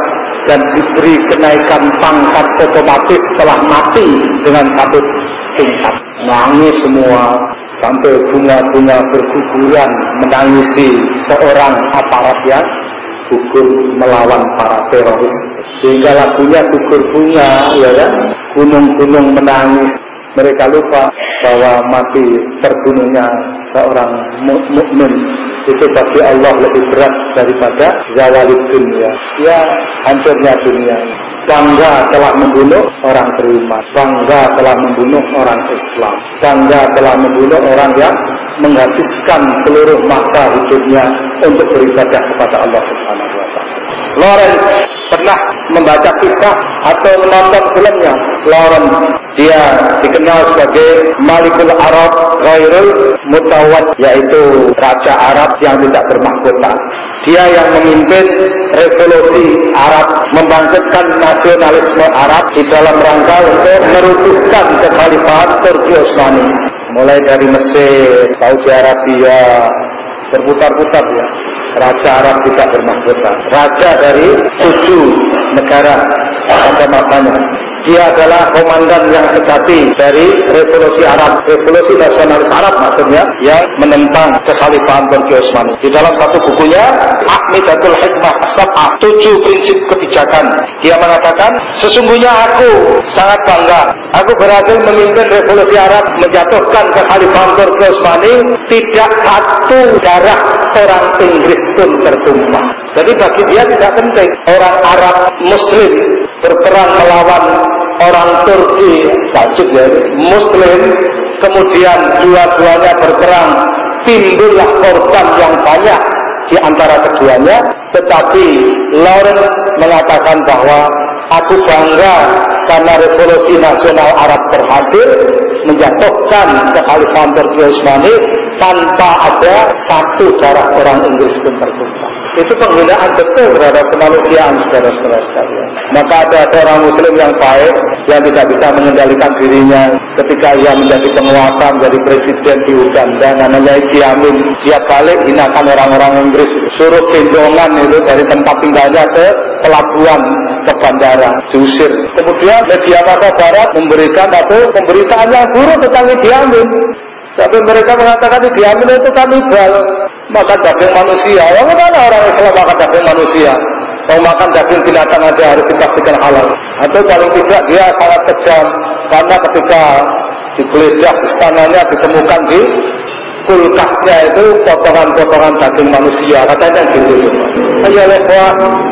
dan diberi kenaikan pangkat otomatis setelah mati dengan satu tingkat. Nangis semua sampai bunga-bunga berguguran menangisi seorang aparat yang gugur melawan para teroris. Sehingga lagunya gugur bunga, ya kan? Gunung-gunung menangis. Mereka lupa bahwa mati terbunuhnya seorang mukmin itu bagi Allah lebih berat daripada zawalid dunia. Ya, hancurnya dunia. Bangga telah membunuh orang beriman, bangga telah membunuh orang Islam, bangga telah membunuh orang yang menghabiskan seluruh masa hidupnya untuk beribadah kepada Allah Subhanahu wa taala. Lawrence pernah membaca kisah atau menonton filmnya. Lawrence, dia dikenal sebagai Malikul Arab Ghairul Mutawad, yaitu raja Arab yang tidak bermahkota. Dia yang memimpin revolusi Arab, membangkitkan nasionalisme Arab di dalam rangka untuk meruntuhkan kekhalifahan Turki Utsmani. Mulai dari Mesir, Saudi Arabia, berputar-putar ya. Raja Arab tidak bermahkota. Raja dari tujuh negara pada masanya. Dia adalah komandan yang sejati dari revolusi Arab, revolusi nasionalis Arab maksudnya, yang menentang kekhalifahan Turki Utsmani. Di dalam satu bukunya, Ahmidatul Hikmah As-Sab'ah, tujuh prinsip kebijakan, dia mengatakan, sesungguhnya aku sangat bangga, aku berhasil memimpin revolusi Arab, menjatuhkan kekhalifahan Turki Utsmani, tidak satu darah orang Inggris pun tertumpah. Jadi bagi dia tidak penting orang Arab Muslim berperang melawan orang Turki Saljuk ya, Muslim, kemudian dua-duanya berperang, timbullah korban yang banyak di antara keduanya. Tetapi Lawrence mengatakan bahwa aku bangga karena revolusi nasional Arab berhasil menjatuhkan kekhalifahan Turki Utsmani tanpa ada satu darah orang Inggris pun tertumpah. Itu penghinaan betul terhadap kemanusiaan, saudara-saudara sekalian. Maka ada seorang Muslim yang baik yang tidak bisa mengendalikan dirinya ketika ia menjadi penguasa, menjadi presiden di Uganda, namanya Idi Amin. Dia balik hinakan orang-orang Inggris, suruh gendongan itu dari tempat tinggalnya ke pelabuhan, ke bandara, diusir. Kemudian media massa Barat memberikan atau pemberitaan yang buruk tentang Idi Amin. Sampai mereka mengatakan Idi Amin itu kanibal, makan daging manusia. Yang mana orang Islam makan daging manusia? Mau makan daging binatang aja harus dipastikan halal. Atau paling tidak dia sangat kejam, karena ketika digeledah istananya ditemukan di kulkasnya itu potongan-potongan daging manusia, katanya gitu. Ayo lewat,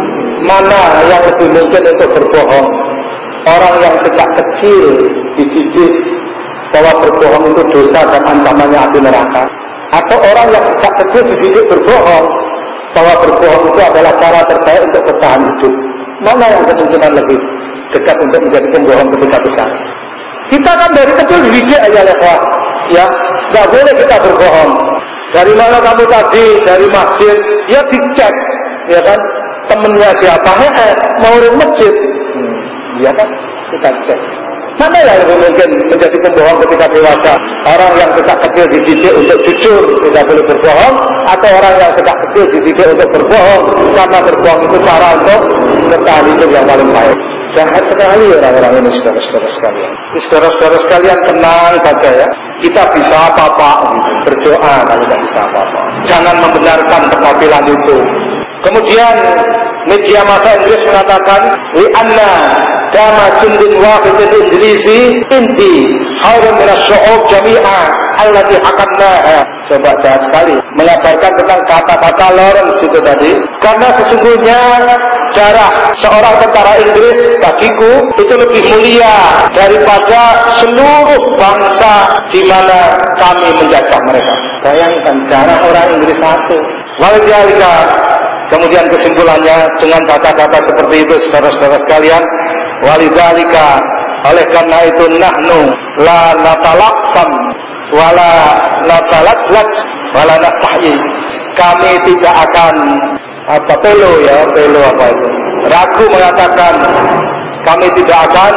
mana yang lebih mungkin untuk berbohong? Orang yang sejak kecil dididik bahwa berbohong itu dosa dan ancamannya api neraka, atau orang yang sejak kecil dididik berbohong bahwa berbohong itu adalah cara terbaik untuk bertahan hidup? Mana yang kemungkinan lebih dekat untuk menjadi pembohong ketika besar? Kita kan dari kecil dididik aja lewat, ya, nggak boleh kita berbohong. Dari mana kamu tadi? Dari masjid. Ya dicek, ya kan? Temennya siapa? Eh, mau dari masjid. Hmm, ya kan? Kita cek. Mana yang lebih mungkin menjadi pembohong ketika dewasa? Orang yang sejak kecil dididik untuk jujur, tidak boleh berbohong, atau orang yang sejak kecil dididik untuk berbohong karena berbohong itu cara untuk bertahan hidup yang paling baik? Jahat sekali orang-orang ini, saudara-saudara sekalian. Saudara-saudara sekalian, tenang saja ya. Kita bisa apa-apa, berdoa kalau tidak bisa apa-apa. Jangan membenarkan kebabilan itu. Kemudian media massa Inggris mengatakan, li anna dama jundin wahidin Inggris inti harum min asy-syu'ub jami'a allati hakamnaha. Coba jahat sekali mengabarkan tentang kata-kata Lawrence itu tadi. Karena sesungguhnya jarak seorang tentara Inggris bagiku itu lebih mulia daripada seluruh bangsa di mana kami menjajah mereka. Bayangkan jarak orang Inggris satu. Walidhalika, kemudian kesimpulannya dengan kata-kata seperti itu, saudara-saudara sekalian, walidhalika, oleh karena itu nahnu la natalaqsam wala natalaslaj wala nastahyi. Kami tidak akan apa pelo ya, pelo apa itu? Ragu mengatakan kami tidak akan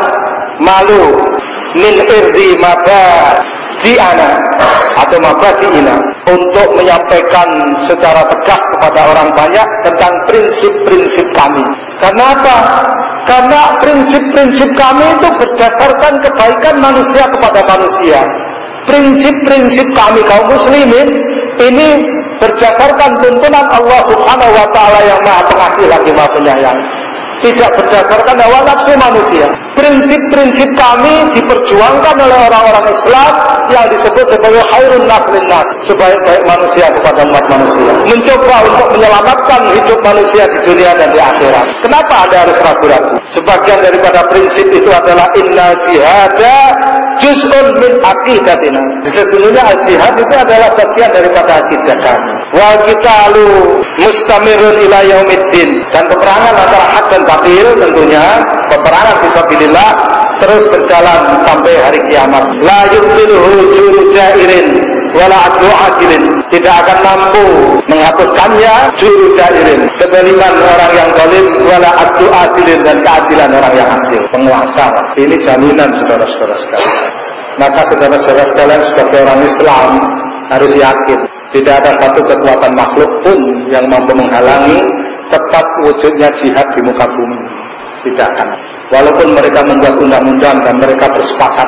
malu min irdi maba diana atau maba diina untuk menyampaikan secara tegas kepada orang banyak tentang prinsip-prinsip kami. Karena apa? Karena prinsip-prinsip kami itu berdasarkan kebaikan manusia kepada manusia. Prinsip-prinsip kami kaum muslimin ini berdasarkan tuntunan Allah Subhanahu wa taala yang Maha Pengasih lagi Maha Penyayang. Tidak berdasarkan hawa nafsu manusia. Prinsip-prinsip kami diperjuangkan oleh orang-orang Islam yang disebut sebagai khairun nas lin nas, sebaik-baik manusia kepada umat manusia. Mencoba untuk menyelamatkan hidup manusia di dunia dan di akhirat. Kenapa Anda harus ragu-ragu? Sebagian daripada prinsip itu adalah inna jihada juz'un min aqidatina. Sesungguhnya al-jihad itu adalah bagian daripada akidah kami. Wa qitalu mustamirun ila yaumiddin. Dan peperangan antara hak dan batil tentunya peperangan fisabilillah terus berjalan sampai hari kiamat. La yubtiluhu jurujairin wala adlu adilin. Tidak akan mampu menghapuskannya jurujairin, kezaliman orang yang zalim, wala adlu adilin, dan keadilan orang yang adil, penguasa. Ini jaminan saudara-saudara sekalian. Maka saudara-saudara sekalian sebagai orang Islam harus yakin tidak ada satu kekuatan makhluk pun yang mampu menghalangi tetap wujudnya jihad di muka bumi. Tidak akan. Walaupun mereka membuat undang-undang dan mereka bersepakat,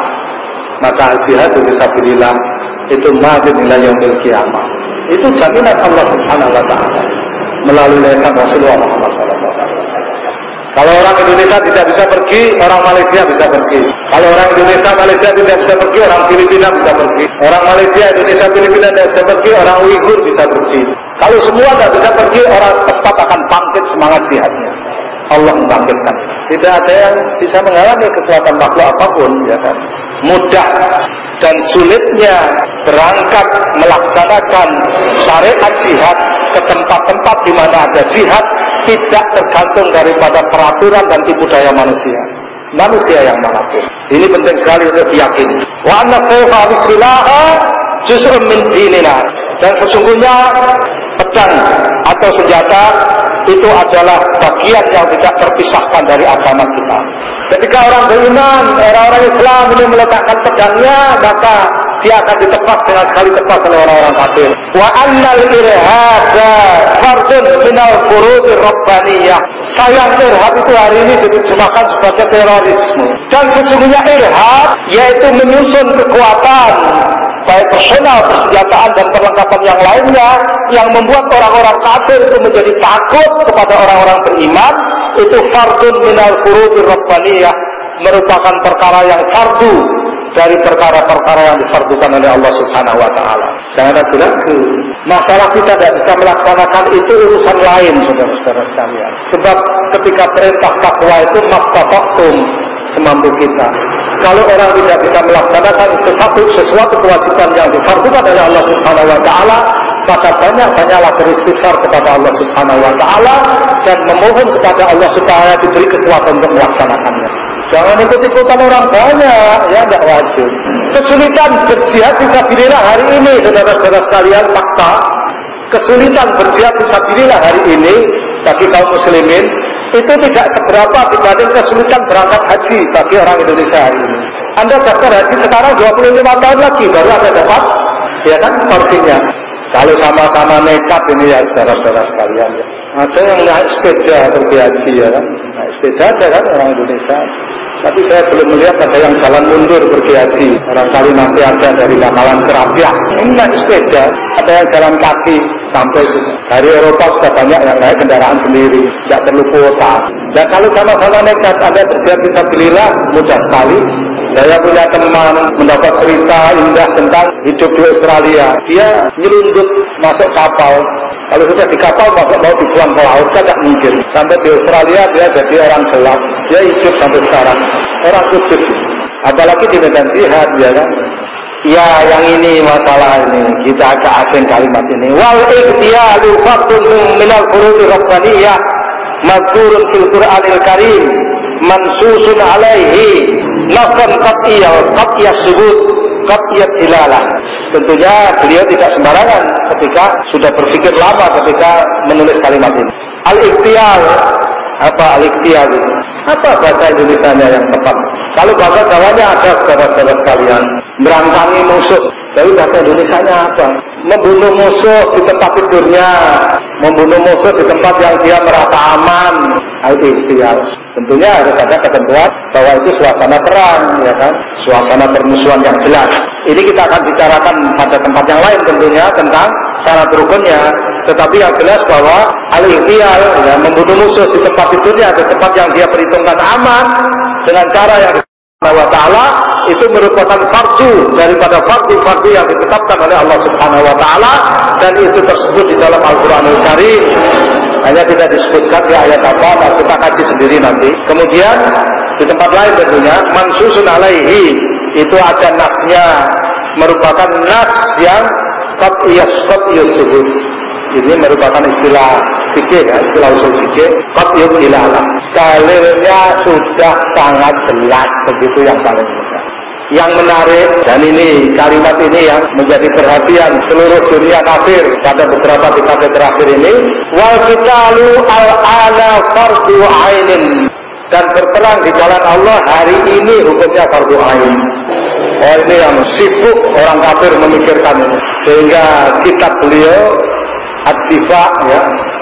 maka jihad fisabilillah itu mati nilai yaumil qiyamah. Itu jaminan Allah Subhanahu wa taala melalui lisan Rasulullah Muhammad sallallahu alaihi wasallam. Kalau orang Indonesia tidak bisa pergi, orang Malaysia bisa pergi. Kalau orang Indonesia Malaysia tidak bisa pergi, orang Filipina bisa pergi. Orang Malaysia Indonesia Filipina tidak bisa pergi, orang Uighur bisa pergi. Kalau semua tidak bisa pergi, orang tetap akan bangkit semangat jihadnya. Allah membangkitkan. Tidak ada yang bisa menghalangi kekuatan makhluk apapun, ya kan? Mudah dan sulitnya berangkat melaksanakan syariat jihad ke tempat-tempat di mana ada jihad tidak tergantung daripada peraturan dan tipu daya manusia. Manusia yang manapun. Ini penting sekali untuk diyakini. Wa anna sayfa bisilaha juz'un min dinina. Dan sesungguhnya pedang atau senjata itu adalah bagian yang tidak terpisahkan dari agama kita. Ketika orang beriman, orang-orang Islam ini meletakkan pedangnya, maka dia akan ditepas dengan sekali tepas oleh orang-orang kafir. Wa annal irhada fardun minal furudhir rabbaniyah. Sayang irhad itu hari ini diterjemahkan sebagai terorisme. Dan sesungguhnya irhad yaitu menyusun kekuatan baik personal, persenjataan dan perlengkapan yang lainnya yang membuat orang-orang kafir itu menjadi takut kepada orang-orang beriman. Itu fardun minal furudhir rabbaniyah, merupakan perkara yang fardu dari perkara-perkara yang difardukan oleh Allah Subhanahu wa taala. Jangan ragu-ragu. Masalah kita tidak bisa melaksanakan itu urusan lain, saudara-saudara sekalian. Sebab ketika perintah takwa itu mastata'tum, semampu kita. Kalau orang tidak bisa melaksanakan itu satu sesuatu kewajiban yang difardukan oleh Allah Subhanahu wa taala, maka banyak-banyaklah beristighfar kepada Allah Subhanahu wa taala dan memohon kepada Allah supaya diberi kekuatan untuk melaksanakannya. Jangan ikut-ikutan orang banyak, ya tidak wajib. Kesulitan berjihad fisabilillah hari ini, saudara-saudara sekalian, fakta. Kesulitan berjihad fisabilillah hari ini bagi kaum muslimin itu tidak seberapa dibanding kesulitan berangkat haji bagi orang Indonesia hari ini. Anda daftar haji sekarang dua puluh lima tahun lagi baru Anda dapat, ya kan, porsinya. Kalau sama-sama nekat ini ya saudara-saudara sekalian, ya. Ada yang naik sepeda pergi haji, ya kan, naik sepeda ada kan orang Indonesia. Tapi saya belum melihat ada yang jalan mundur pergi haji. Barangkali nanti ada dari Bangkalan ke Rabiah. Ini naik sepeda, ada yang jalan kaki sampai itu. Dari Eropa sudah banyak yang naik kendaraan sendiri, tidak perlu kuota. Dan kalau sama-sama nekat, Anda berjihad fisabilillah mudah sekali. Saya punya teman mendapat cerita indah tentang hidup di Australia. Dia nyelundup masuk kapal. Kalau sudah di kapal masuk mau dibuang ke laut, tidak mungkin. Sampai di Australia dia jadi orang gelap. Dia hidup sampai sekarang. Orang kudus. Apalagi di medan jihad, ya kan? Ya, yang ini masalah ini. Kita agak asing kalimat ini. Wal ikhtiyaru fardun minal furudhir rabbaniyah mazkurun fil Qur'anil Karim mansusun alaihi nasan qat'iyah qat'iyah subut qat'iyah dilalah. Tentunya beliau tidak sembarangan ketika sudah berpikir lama ketika menulis kalimat ini. Al-ikhtiyar, apa al-ikhtiyar itu? Apa bahasa Indonesianya yang tepat? Kalau bahasa Jawanya ada saudara-saudara sekalian, merantangi musuh. Tapi bahasa Indonesianya apa? membunuh musuh di tempat tidurnya, membunuh musuh di tempat yang dia merasa aman, itu ikhtiar. Tentunya harus ada ketentuan bahwa itu suasana perang, ya kan, suasana permusuhan yang jelas. Ini kita akan bicarakan pada tempat yang lain tentunya tentang syarat rukunnya. Tetapi yang jelas bahwa al-ikhtiar, ya, membunuh musuh di tempat tidurnya, di tempat yang dia perhitungkan aman dengan cara yang Allah Ta'ala, itu merupakan fardu daripada fardu-fardu yang ditetapkan oleh Allah Subhanahu Wa Ta'ala, dan itu tersebut di dalam Al-Quranul Karim. Hanya tidak disebutkan di ayat apa, dan kita kaji sendiri nanti. Kemudian di tempat lain tentunya mansusun alaihi, itu ada nasnya, merupakan nas yang qat'iyus qat'iyus suhud. Ini merupakan istilah fikih, ya, istilah usul fikih, qat'iyul ilalah. Dalilnya sudah sangat jelas, begitu yang paling mudah. Yang menarik, dan ini kalimat ini yang menjadi perhatian seluruh dunia kafir pada beberapa dekade terakhir ini, wal qitalu al-ana fardu ainin, dan berperang di jalan Allah hari ini hukumnya fardu ain. Oh, ini yang sibuk orang kafir memikirkan ini, sehingga kitab beliau Ad-Difa, ya,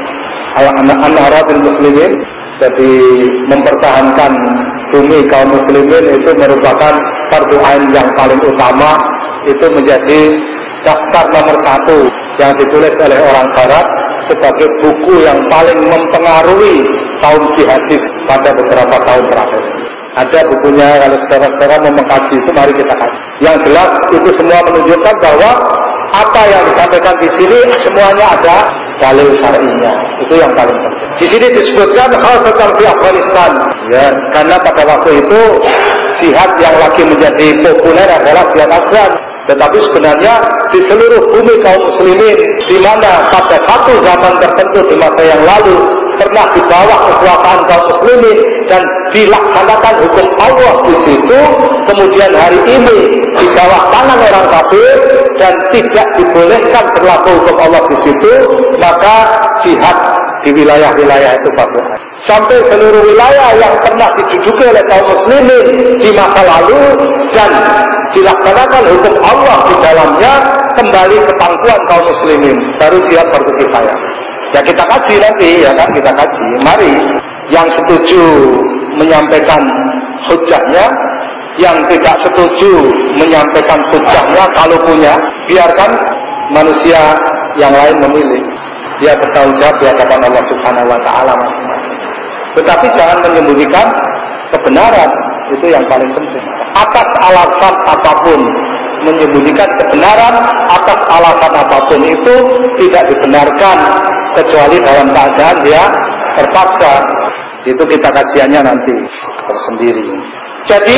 Al-Aradil Muslimin, jadi mempertahankan bumi kaum muslimin itu merupakan fardu ain yang paling utama. Itu menjadi daftar nomor satu yang ditulis oleh orang Barat sebagai buku yang paling mempengaruhi kaum jihadis pada beberapa tahun terakhir. Ada bukunya, kalau saudara-saudara mau mengkaji itu, mari kita kaji. Yang jelas itu semua menunjukkan bahwa apa yang disampaikan di sini semuanya ada dalil syar'inya. Itu yang paling penting. Di sini disebutkan khasatan di Afghanistan, ya, karena pada waktu itu jihad yang lagi menjadi populer adalah jihad Afgan. Tetapi sebenarnya di seluruh bumi kaum muslimin, di mana pada satu zaman tertentu di masa yang lalu pernah di bawah kekuasaan kaum muslimin dan dilaksanakan hukum Allah di situ, kemudian hari ini di bawah tangan orang kafir dan tidak dibolehkan berlaku hukum Allah di situ, maka jihad di wilayah-wilayah itu fardu ain. Sampai seluruh wilayah yang pernah diduduki oleh kaum muslimin di masa lalu dan dilaksanakan hukum Allah di dalamnya kembali ke pangkuan kaum muslimin, baru jihad fardu kifayah. Ya kita kaji nanti, ya kan, kita kaji. Mari yang setuju menyampaikan hujahnya, yang tidak setuju menyampaikan hujahnya, kalau punya, biarkan manusia yang lain memilih. Dia bertanggung jawab di hadapan Allah Subhanahu Wa Ta'ala masing-masing. Tetapi jangan menyembunyikan kebenaran, itu yang paling penting. Atas alasan apapun, menyembunyikan kebenaran atas alasan apapun itu tidak dibenarkan, kecuali dalam keadaan dia terpaksa. Itu kita kajiannya nanti tersendiri. Jadi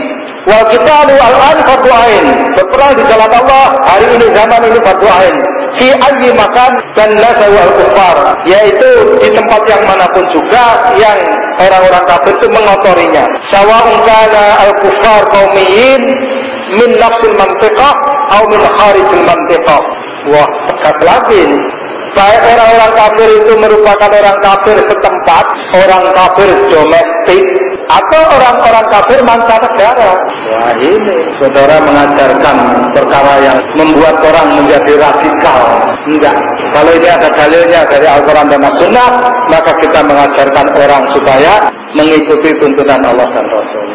wal qitalu al-an fardu ain, berperang di jalan Allah hari ini, zaman ini fardu ain. Fi ayyi makan dan nasaw al-kuffar, yaitu di tempat yang manapun juga yang orang-orang kafir itu mengotorinya. Sawa'un kana al-kuffar qaumiyin min nafsil mantiqah atau min kharijil mantiqah. Wah, tegas lagi ini. Baik orang-orang kafir itu merupakan orang kafir setempat, orang kafir domestik, atau orang-orang kafir mancanegara. Wah, ini saudara mengajarkan perkara yang membuat orang menjadi radikal. Enggak. Kalau ini ada dalilnya dari Al-Quran dan As-Sunnah, maka kita mengajarkan orang supaya mengikuti tuntunan Allah dan Rasulnya.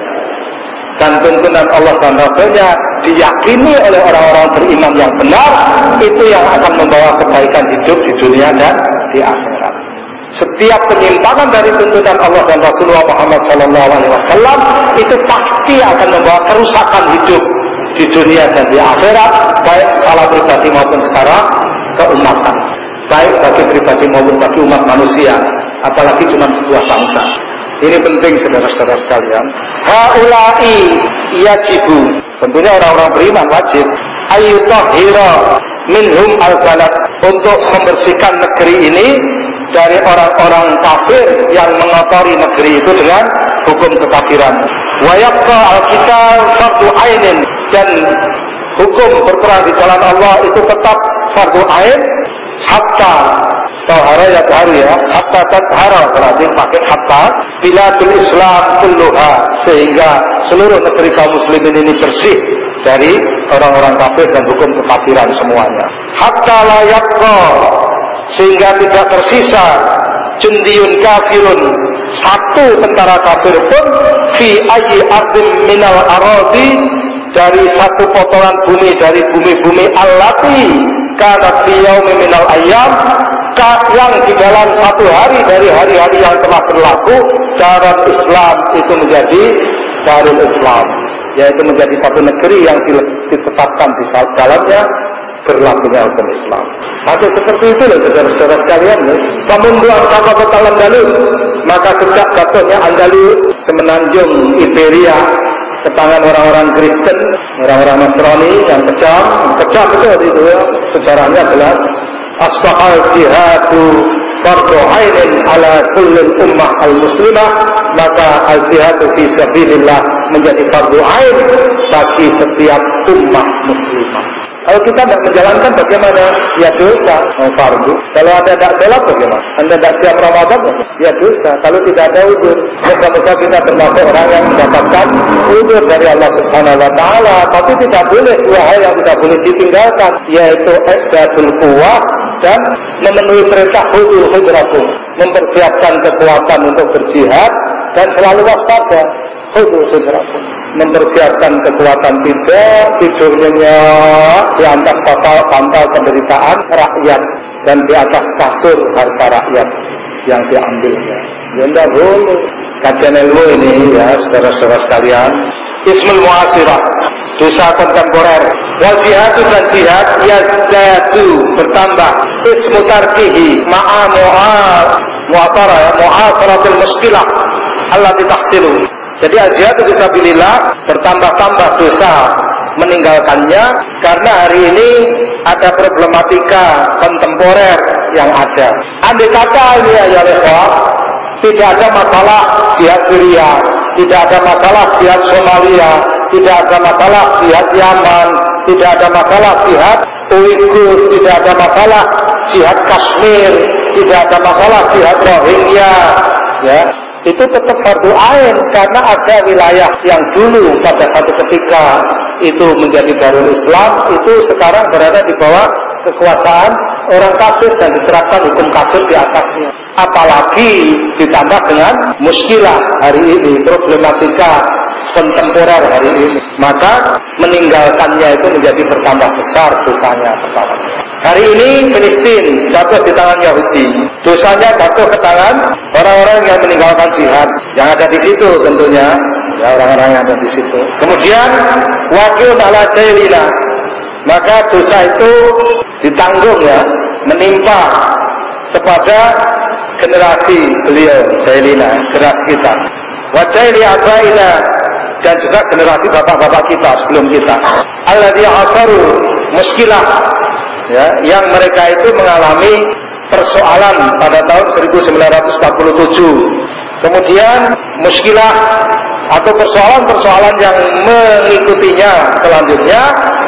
Dan tuntunan Allah dan Rasulnya diyakini oleh orang-orang beriman yang benar, itu yang akan membawa kebaikan hidup di dunia dan di akhirat. Setiap penyimpangan dari tuntunan Allah dan Rasulullah Muhammad Sallallahu Alaihi Wasallam itu pasti akan membawa kerusakan hidup di dunia dan di akhirat, baik skala pribadi maupun secara keumatan, baik bagi pribadi maupun bagi umat manusia, apalagi cuma sebuah bangsa. Ini penting saudara-saudara sekalian. Haula'i yajibu, tentunya orang-orang beriman wajib ayyutahhira minhum al-balad, untuk membersihkan negeri ini dari orang-orang kafir yang mengotori negeri itu dengan hukum kekafiran. Wa yabqa al-qital fardu ainin, dan hukum berperang di jalan Allah itu tetap fardu ain hatta tahara yadharu ya, hatta tadhara, berarti pakai hatta biladul Islam kulluha, sehingga seluruh negeri kaum muslimin ini bersih dari orang-orang kafir dan hukum kekafiran semuanya. Hatta la yabqa, sehingga tidak tersisa jundiyun kafirun, satu tentara kafir pun fi ayyi ardin minal aradi, dari satu potongan bumi dari bumi-bumi allati kana fi yaumi minal ayyam, yang di dalam satu hari dari hari-hari yang telah berlaku darul Islam itu menjadi darul Islam, yaitu menjadi satu negeri yang ditetapkan di dalamnya berlakunya hukum Islam. Maka seperti itu loh saudara-saudara sekalian. Namun dua kata kota Andalus, maka sejak jatuhnya Andalus, semenanjung Iberia, ke tangan orang-orang Kristen, orang-orang Nasrani yang kejam, kejam itu itu ya, sejarahnya jelas. Asbahal jihadu fardu ainin ala kullil ummah al-muslimah, maka al-jihadu fi sabilillah menjadi fardu ain bagi setiap ummah muslimah. Kalau kita tidak menjalankan bagaimana? Ya dosa, oh, fardu. Kalau Anda tidak sholat bagaimana? Anda tidak siap Ramadan, ya dosa. Kalau tidak ada udzur, moga-moga kita termasuk orang yang mendapatkan udzur dari Allah Subhanahu Wa Taala. Tapi tidak boleh dua hal yang tidak boleh ditinggalkan, yaitu iqdatul quwwah dan memenuhi perintah hudul hudrakum, mempersiapkan kekuatan untuk berjihad dan selalu waspada. Hudul hudrakum, mempersiapkan kekuatan tidak tidurnya di atas bantal penderitaan rakyat dan di atas kasur harta rakyat yang diambilnya. Ya tidak boleh. Kajian ilmu ini ya saudara-saudara sekalian, ismul muasirah, dosa kontemporer, wal jihadu dan jihad yazdadu, bertambah, ismu tarkihi ma'a mu'al muasarah ya, muasaratul muskilah Allah ditahsilu. Jadi jihad fisabilillah bertambah-tambah dosa meninggalkannya karena hari ini ada problematika kontemporer yang ada. Andai kata ini ya ikhwah, tidak ada masalah jihad Syria, tidak ada masalah jihad Somalia, tidak ada masalah jihad Yaman, tidak ada masalah jihad Uighur, tidak ada masalah jihad Kashmir, tidak ada masalah jihad Rohingya, ya. Itu tetap fardu ain karena ada wilayah yang dulu pada satu ketika itu menjadi darul Islam, itu sekarang berada di bawah kekuasaan orang kafir dan diterapkan hukum kafir di atasnya. Apalagi ditambah dengan muskilah hari ini, problematika kontemporer hari ini, maka meninggalkannya itu menjadi bertambah besar dosanya. Hari ini Filistin jatuh di tangan Yahudi, dosanya jatuh ke tangan orang-orang yang meninggalkan jihad yang ada di situ tentunya, ya orang-orang yang ada di situ. Kemudian wakil ala jailina, maka dosa itu ditanggung ya, menimpa kepada generasi beliau jailina, generasi kita. Wajaili abaina, dan juga generasi bapak-bapak kita sebelum kita. Alladzi asaru muskilah, ya, yang mereka itu mengalami persoalan pada tahun seribu sembilan ratus empat puluh tujuh. Kemudian muskilah atau persoalan-persoalan yang mengikutinya selanjutnya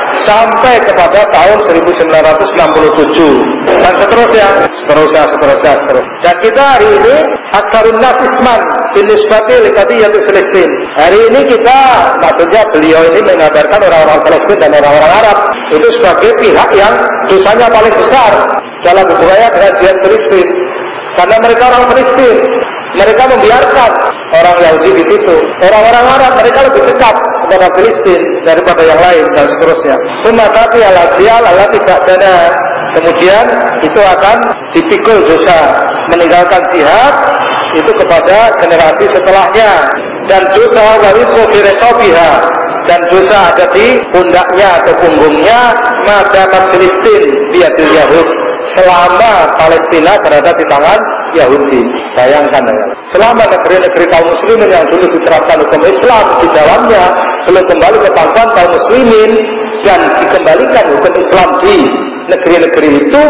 sampai kepada tahun seribu sembilan ratus enam puluh tujuh dan seterusnya, seterusnya, seterusnya, seterusnya. Dan kita hari ini aksarun nas isman binisbati li qadiyyati Filistin. Hari ini kita, maksudnya beliau ini mengabarkan orang-orang Palestina dan orang-orang Arab itu sebagai pihak yang dosanya paling besar dalam hubungannya dengan jihad Filistin. Karena mereka orang Filistin, mereka membiarkan orang Yahudi di situ. Orang-orang Arab mereka lebih dekat kepada Filistin daripada yang lain dan seterusnya. Cuma tapi al-ajial Allah tidak ada. Kemudian itu akan dipikul dosa meninggalkan jihad itu kepada generasi setelahnya, dan dosa warisu fireqabiha, dan dosa ada di pundaknya atau punggungnya madamat Filistin biadil Yahud, selama Palestina berada di tangan Yahudi. Bayangkan ya, selama negeri-negeri kaum muslimin yang dulu diterapkan hukum Islam di dalamnya belum kembali ke pangkuan kaum muslimin dan dikembalikan hukum Islam di negeri-negeri itu,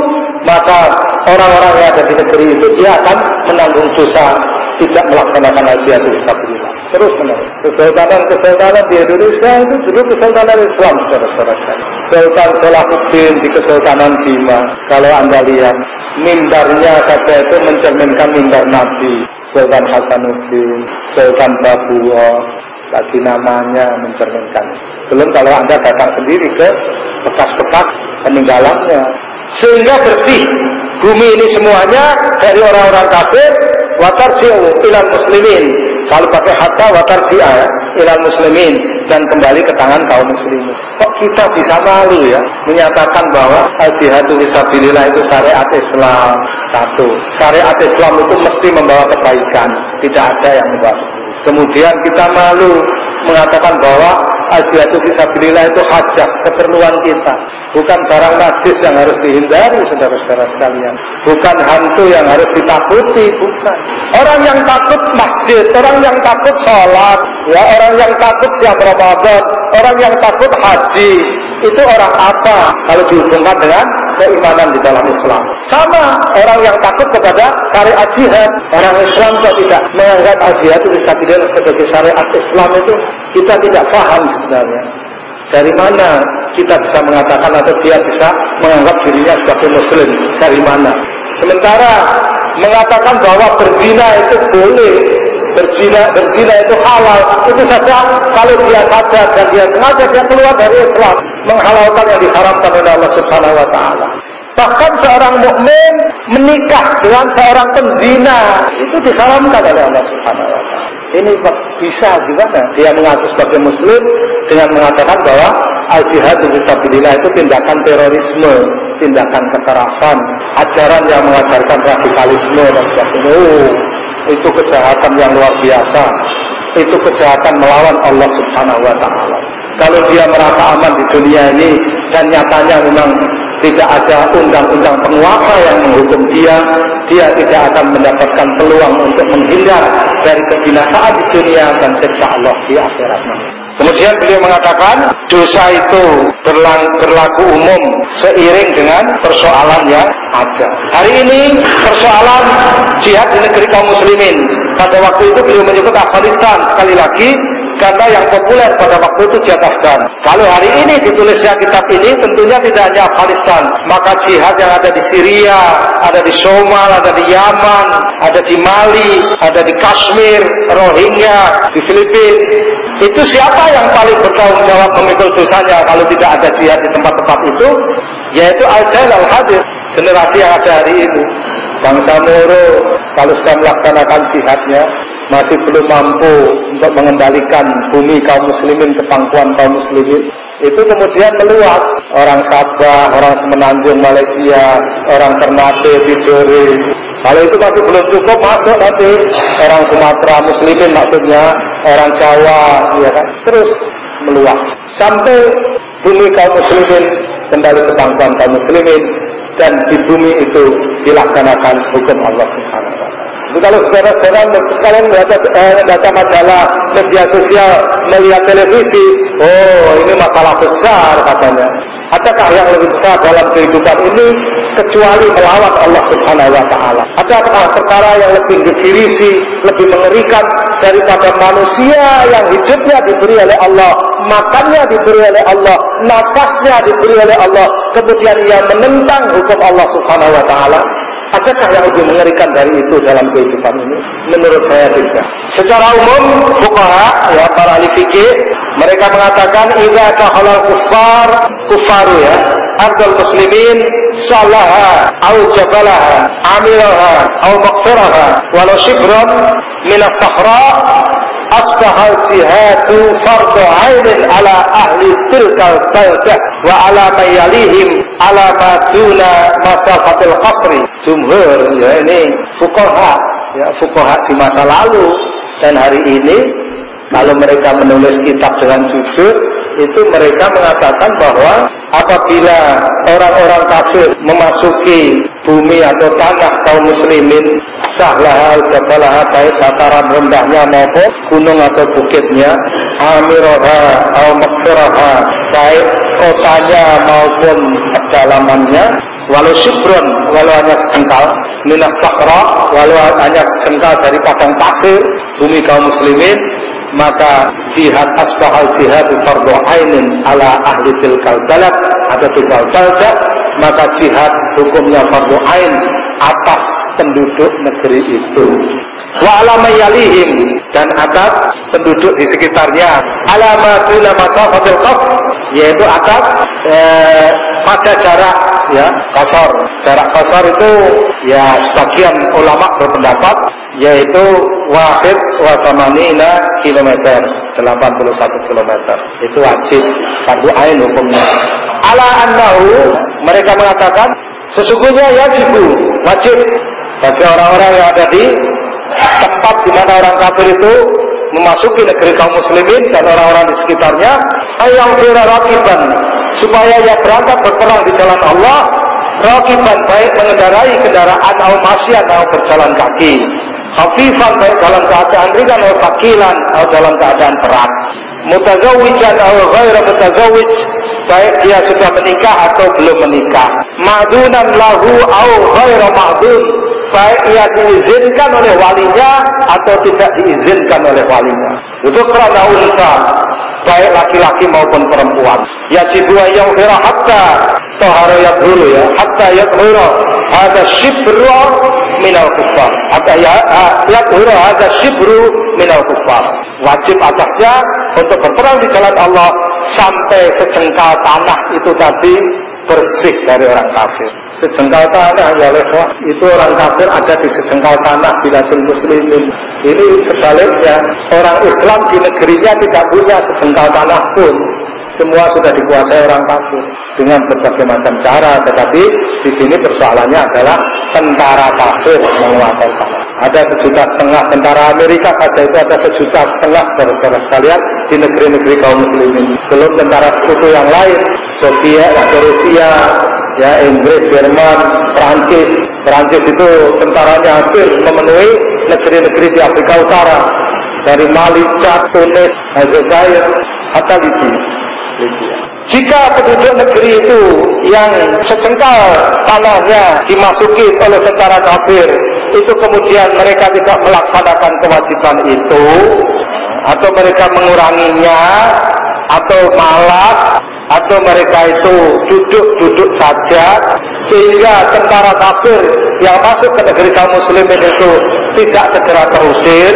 maka orang-orang yang ada di negeri itu dia akan menanggung dosa tidak melaksanakan jihad fisabilillah. Terus menerus. Kesultanan-kesultanan di Indonesia itu dulu kesultanan Islam, saudara-saudara. Sultan Salahuddin di Kesultanan Bima, kalau Anda lihat mimbarnya saja itu mencerminkan mimbar Nabi. Sultan Hasanuddin, Sultan Babuwa, lagi namanya mencerminkan. Belum kalau Anda datang sendiri ke bekas-bekas peninggalannya, sehingga bersih bumi ini semuanya dari orang-orang kafir. Watarji'u ilal muslimin, kalau pakai hatta watarji'a ilal muslimin, dan kembali ke tangan kaum muslimin. Kok kita bisa malu ya menyatakan bahwa al-jihadu fisabilillah itu syariat Islam? Satu, syariat Islam itu mesti membawa kebaikan, tidak ada yang membawa. Kemudian kita malu mengatakan bahwa al-jihadu fisabilillah itu hajat, keperluan kita, bukan barang najis yang harus dihindari, saudara-saudara sekalian, bukan hantu yang harus ditakuti, bukan. Orang yang takut masjid, orang yang takut sholat, ya, orang yang takut siam Ramadan, orang yang takut haji, itu orang apa kalau dihubungkan dengan keimanan di dalam Islam? Sama orang yang takut kepada syariat jihad. Orang Islam kok tidak menganggap al-jihad itu fisabilillah sebagai syariat Islam, itu kita tidak paham sebenarnya. Dari mana kita bisa mengatakan atau dia bisa menganggap dirinya sebagai muslim? Dari mana? Sementara mengatakan bahwa berzina itu boleh, berzina, berzina itu halal, itu saja kalau dia sadar dan dia sengaja dia keluar dari Islam, menghalalkan yang diharamkan oleh Allah Subhanahu wa taala. Bahkan seorang mukmin menikah dengan seorang penzina itu diharamkan oleh Allah Subhanahu wa taala. Ini bisa gimana dia mengaku sebagai muslim dengan mengatakan bahwa al-jihad fisabilillah itu tindakan terorisme, tindakan kekerasan, ajaran yang mengajarkan radikalisme dan sebagainya. Oh, itu kejahatan yang luar biasa. Itu kejahatan melawan Allah Subhanahu wa taala. Kalau dia merasa aman di dunia ini dan nyatanya memang tidak ada undang-undang penguasa yang menghukum dia, dia tidak akan mendapatkan peluang untuk menghindar dari kebinasaan di dunia dan siksa Allah di akhirat. Kemudian beliau mengatakan dosa itu berlaku umum seiring dengan persoalan yang ada. Hari ini persoalan jihad di negeri kaum muslimin. Pada waktu itu beliau menyebut Afghanistan sekali lagi, karena yang populer pada waktu itu jihad Afgan. Kalau hari ini ditulisnya kitab ini, tentunya tidak hanya Afghanistan, maka jihad yang ada di Syria, ada di Somal, ada di Yaman, ada di Mali, ada di Kashmir, Rohingya, di Filipina. Itu siapa yang paling bertanggung jawab memikul dosanya kalau tidak ada jihad di tempat-tempat itu? Yaitu Al-Jail Al-Hadir, generasi yang ada hari ini. Bangsa Moro kalau sudah melaksanakan jihadnya masih belum mampu untuk mengembalikan bumi kaum muslimin ke pangkuan kaum muslimin, itu kemudian meluas. Orang Sabah, orang Semenanjung Malaysia, orang Ternate, Tidore, kalau itu masih belum cukup, masuk nanti orang Sumatera muslimin, maksudnya orang Jawa, ya kan, terus meluas sampai bumi kaum muslimin kembali ke pangkuan kaum muslimin, dan di bumi itu dilaksanakan hukum Allah Subhanahu wa taala. Jadi kalau saudara-saudara sekalian membaca, eh, membaca majalah, media sosial, melihat televisi, oh ini masalah besar katanya. Adakah yang lebih besar dalam kehidupan ini kecuali melawan Allah Subhanahu wa taala? Adakah perkara yang lebih digirisi, lebih mengerikan daripada manusia yang hidupnya diberi oleh Allah, makannya diberi oleh Allah, nafasnya diberi oleh Allah, kemudian ia menentang hukum Allah Subhanahu wa taala? Adakah yang lebih mengerikan dari itu dalam kehidupan ini? Menurut saya tidak. Secara umum fuqaha, ya, para ahli fikih, mereka mengatakan idza dakhala kuffar kuffaru, ya, ardul muslimin salaha au jabalaha amilaha au maqfiraha walau shibran min as-sahra asbahal jihadu fardu ainin ala ahli tilkal baldah wa ala mayalihim ala maduna masafatil qasri. Jumhur, ya, ini fuqaha, ya, fuqaha di masa lalu dan hari ini, kalau mereka menulis kitab dengan jujur, itu mereka mengatakan bahwa apabila orang-orang kafir memasuki bumi atau tanah kaum muslimin, sahlaha jabalaha, baik dataran rendahnya maupun gunung atau bukitnya, amiroha atau maghfiraha, baik kotanya maupun pedalamannya, walau syibron, walau hanya sejengkal, minas sakra, walau hanya sejengkal dari padang pasir bumi kaum muslimin, maka jihad asbahal jihad fardhu ainin ala ahli tilkal balad atau tilkal balad, maka jihad hukumnya fardhu ain atas penduduk negeri itu. Wa alama yalihim, dan atas penduduk di sekitarnya, alama duna masafatil qasr, yaitu atas eh, pada jarak ya qasar. Jarak qasar itu ya sebagian ulama berpendapat yaitu wahid wa tamanina kilometer, delapan puluh satu kilometer. Itu wajib fardu ain hukumnya. Ala annahu, mereka mengatakan sesungguhnya yajibu, wajib bagi orang-orang yang ada di tempat di mana orang kafir itu memasuki negeri kaum muslimin dan orang-orang di sekitarnya, ayam fira raqiban, supaya ia berangkat berperang di jalan Allah, raqiban baik mengendarai kendaraan atau masyian atau berjalan kaki, khafifan baik dalam keadaan ringan atau takilan atau dalam keadaan berat, mutazawwijan atau ghairu mutazawwij, baik dia sudah menikah atau belum menikah, ma'dunan lahu atau ghairu ma'dun, baik ia diizinkan oleh walinya atau tidak diizinkan oleh walinya. Itu kerana unta, baik laki-laki maupun perempuan. Yajibu ayyuhira hatta tahara yadhulu ya, hatta yadhura hadha shibru minal kuffar. Hatta yadhura hadha shibru minal kuffar. Wajib atasnya untuk berperang di jalan Allah sampai sejengkal tanah itu tadi bersih dari orang kafir. Sejengkal tanah ya lewat itu orang kafir ada di sejengkal tanah biladul muslimin. Ini sebaliknya, orang Islam di negerinya tidak punya sejengkal tanah pun, semua sudah dikuasai orang kafir dengan berbagai macam cara. Tetapi di sini persoalannya adalah tentara kafir menguasai tanah. Ada sejuta setengah tentara Amerika saja itu ada sejuta setengah saudara sekalian di negeri-negeri kaum muslimin. Belum tentara sekutu yang lain, Soviet atau Rusia, ya Inggris, Jerman, Perancis. Perancis itu tentaranya hampir memenuhi negeri-negeri di Afrika Utara, dari Mali, Chad, Tunis, Aljazair, atau Libya. Jika penduduk negeri itu yang sejengkal tanahnya dimasuki oleh tentara kafir, itu kemudian mereka tidak melaksanakan kewajiban itu, atau mereka menguranginya, atau malas, atau mereka itu duduk-duduk saja, sehingga tentara kafir yang masuk ke negeri kaum muslimin itu tidak segera terusir,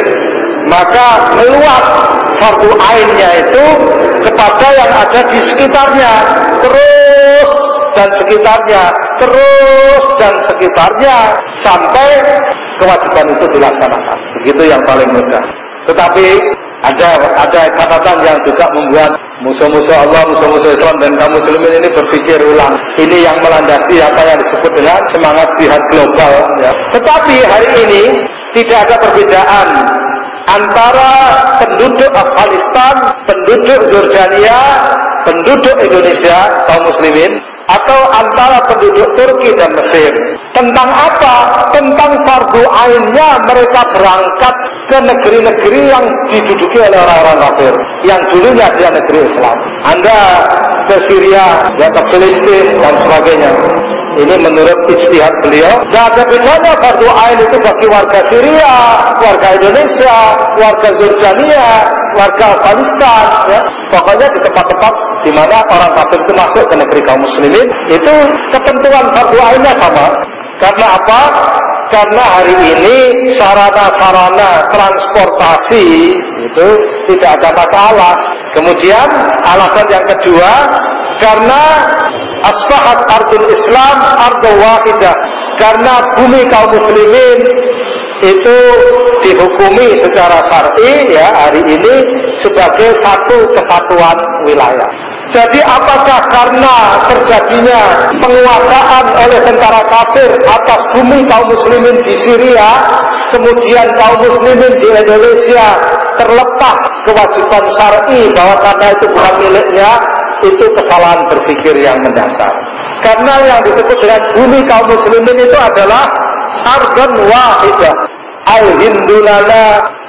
maka meluap fardu ainnya itu kepada yang ada di sekitarnya, terus dan sekitarnya, terus dan sekitarnya, sampai kewajiban itu dilaksanakan. Begitu yang paling mudah. Tetapi ada ada catatan yang juga membuat musuh-musuh Allah, musuh-musuh Islam dan kaum muslimin ini berpikir ulang. Ini yang melandasi apa yang disebut dengan semangat jihad global ya. Tetapi hari ini tidak ada perbedaan antara penduduk Afghanistan, penduduk Jordania, penduduk Indonesia kaum muslimin, atau antara penduduk Turki dan Mesir. Tentang apa? Tentang fardu ainnya mereka berangkat ke negeri-negeri yang diduduki oleh orang-orang kafir, yang dulunya dia negeri Islam. Anda ke Syria, ya ke Palestina dan sebagainya. Ini menurut ijtihad beliau, tidak ada bedanya fardu ain itu bagi warga Syria, warga Indonesia, warga Jordania, warga Afghanistan, ya. Pokoknya di tempat-tempat di mana orang kafir itu masuk ke negeri kaum muslimin, itu ketentuan fardu ainnya sama. Karena apa? Karena hari ini sarana-sarana transportasi itu tidak ada masalah. Kemudian alasan yang kedua, karena asbahat ardul Islam ardul wahidah, karena bumi kaum muslimin itu dihukumi secara syar'i ya hari ini sebagai satu kesatuan wilayah. Jadi apakah karena terjadinya penguasaan oleh tentara kafir atas bumi kaum muslimin di Syria, kemudian kaum muslimin di Indonesia terlepas kewajiban syar'i bahwa karena itu bukan miliknya, itu kesalahan berpikir yang mendasar. Karena yang disebut dengan bumi kaum muslimin itu adalah ardun wahidah, al-hindulana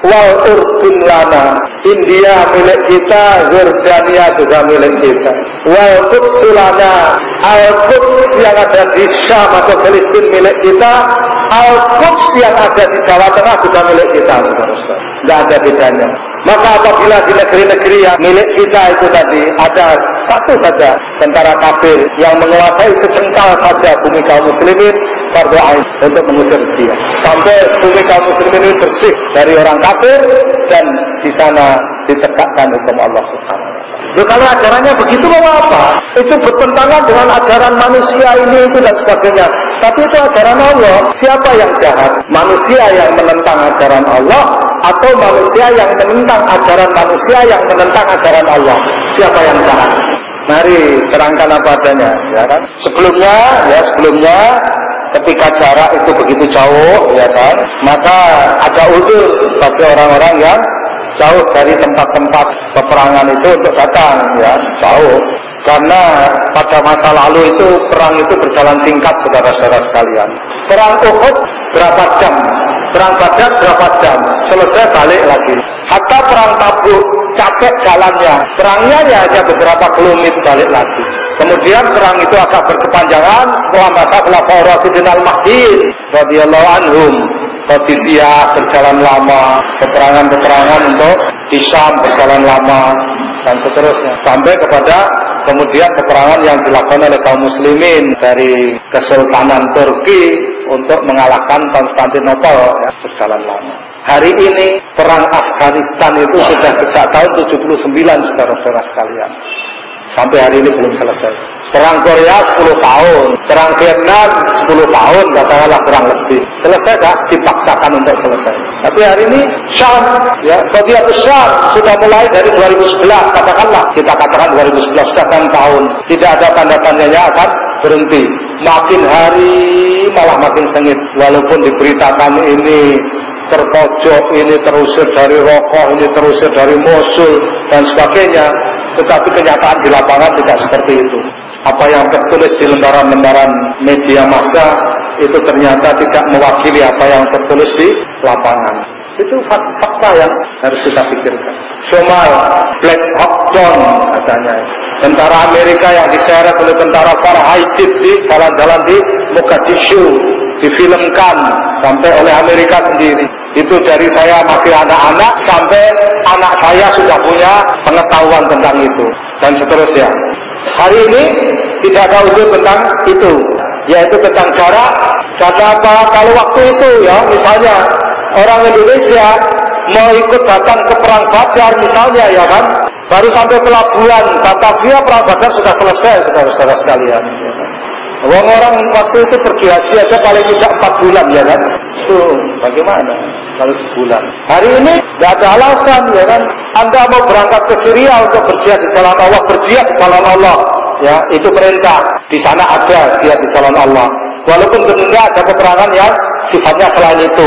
wal Urdun lana, India milik kita, Jordania juga milik kita. Wal Quds lana, Al-Quds yang ada di Syam atau Palestina milik kita, Al-Quds yang ada di Jawa Tengah juga milik kita. Tidak ada bedanya. Maka apabila di negeri-negeri yang milik kita itu tadi ada satu saja tentara kafir yang menguasai secengkal saja bumi kaum muslimin, fardu ain untuk mengusir dia sampai bumi kaum muslimin ini bersih dari orang kafir dan di sana ditegakkan hukum Allah Subhanahu wa taala. Loh, kalau ajarannya begitu mau apa? Itu bertentangan dengan ajaran manusia ini itu dan sebagainya. Tapi itu ajaran Allah. Siapa yang jahat? Manusia yang menentang ajaran Allah atau manusia yang menentang ajaran manusia yang menentang ajaran Allah? Siapa yang jahat? Mari terangkan apa adanya, ya kan? Sebelumnya, ya sebelumnya ketika jarak itu begitu jauh, ya kan? Maka ada uzur bagi orang-orang yang jauh dari tempat-tempat peperangan itu untuk datang, ya jauh. Karena pada masa lalu itu perang itu berjalan singkat, saudara-saudara sekalian. Perang Uhud berapa jam? Perang Badar berapa jam? Selesai balik lagi. Hatta perang Tabuk capek jalannya. Perangnya ya hanya beberapa kilometer balik lagi. Kemudian perang itu agak berkepanjangan setelah masa Khulafaur Rasyidin Al-Mahdi radhiyallahu anhum. Qadisiyah berjalan lama, peperangan-peperangan untuk di Syam berjalan lama dan seterusnya sampai kepada kemudian peperangan yang dilakukan oleh kaum muslimin dari Kesultanan Turki untuk mengalahkan Konstantinopel, ya, berjalan lama. Hari ini perang Afghanistan itu sudah sejak tahun tujuh puluh sembilan, saudara-saudara sekalian. Sampai hari ini belum selesai. Perang Korea sepuluh tahun, perang Vietnam sepuluh tahun, katakanlah kurang lebih. Selesai tak? Dipaksakan untuk selesai. Tapi hari ini Syam, ya, Qadhiyatus Syam sudah mulai dari dua ribu sebelas, katakanlah. Kita katakan dua ribu sebelas sudah enam tahun. Tidak ada tanda-tandanya akan berhenti. Makin hari malah makin sengit. Walaupun diberitakan ini terpojok, ini terusir dari Raqqa, ini terusir dari Mosul dan sebagainya. Tetapi kenyataan di lapangan tidak seperti itu. Apa yang tertulis di lembaran-lembaran media massa itu ternyata tidak mewakili apa yang tertulis di lapangan. Itu fakta yang harus kita pikirkan. Somal, Black Hawk Down katanya. Tentara Amerika yang diseret oleh tentara Farhajid di jalan-jalan di Mogadishu difilmkan sampai oleh Amerika sendiri. Itu dari saya masih anak-anak sampai anak saya sudah punya pengetahuan tentang itu dan seterusnya. Hari ini tidak ada usul tentang itu, yaitu tentang jarak. Karena apa? Kalau waktu itu ya misalnya orang Indonesia mau ikut datang ke perang Badar misalnya, ya kan, baru sampai pelabuhan Batavia perang Badar sudah selesai, saudara-saudara sekalian. Orang-orang waktu itu pergi haji aja paling tidak empat bulan, ya kan? Itu bagaimana kalau sebulan? Hari ini tidak ada alasan, ya kan? Anda mau berangkat ke Syria untuk berjihad di jalan Allah, berjihad di jalan Allah, ya itu perintah. Di sana ada jihad di jalan Allah. Walaupun tentunya ada peperangan yang sifatnya selain itu,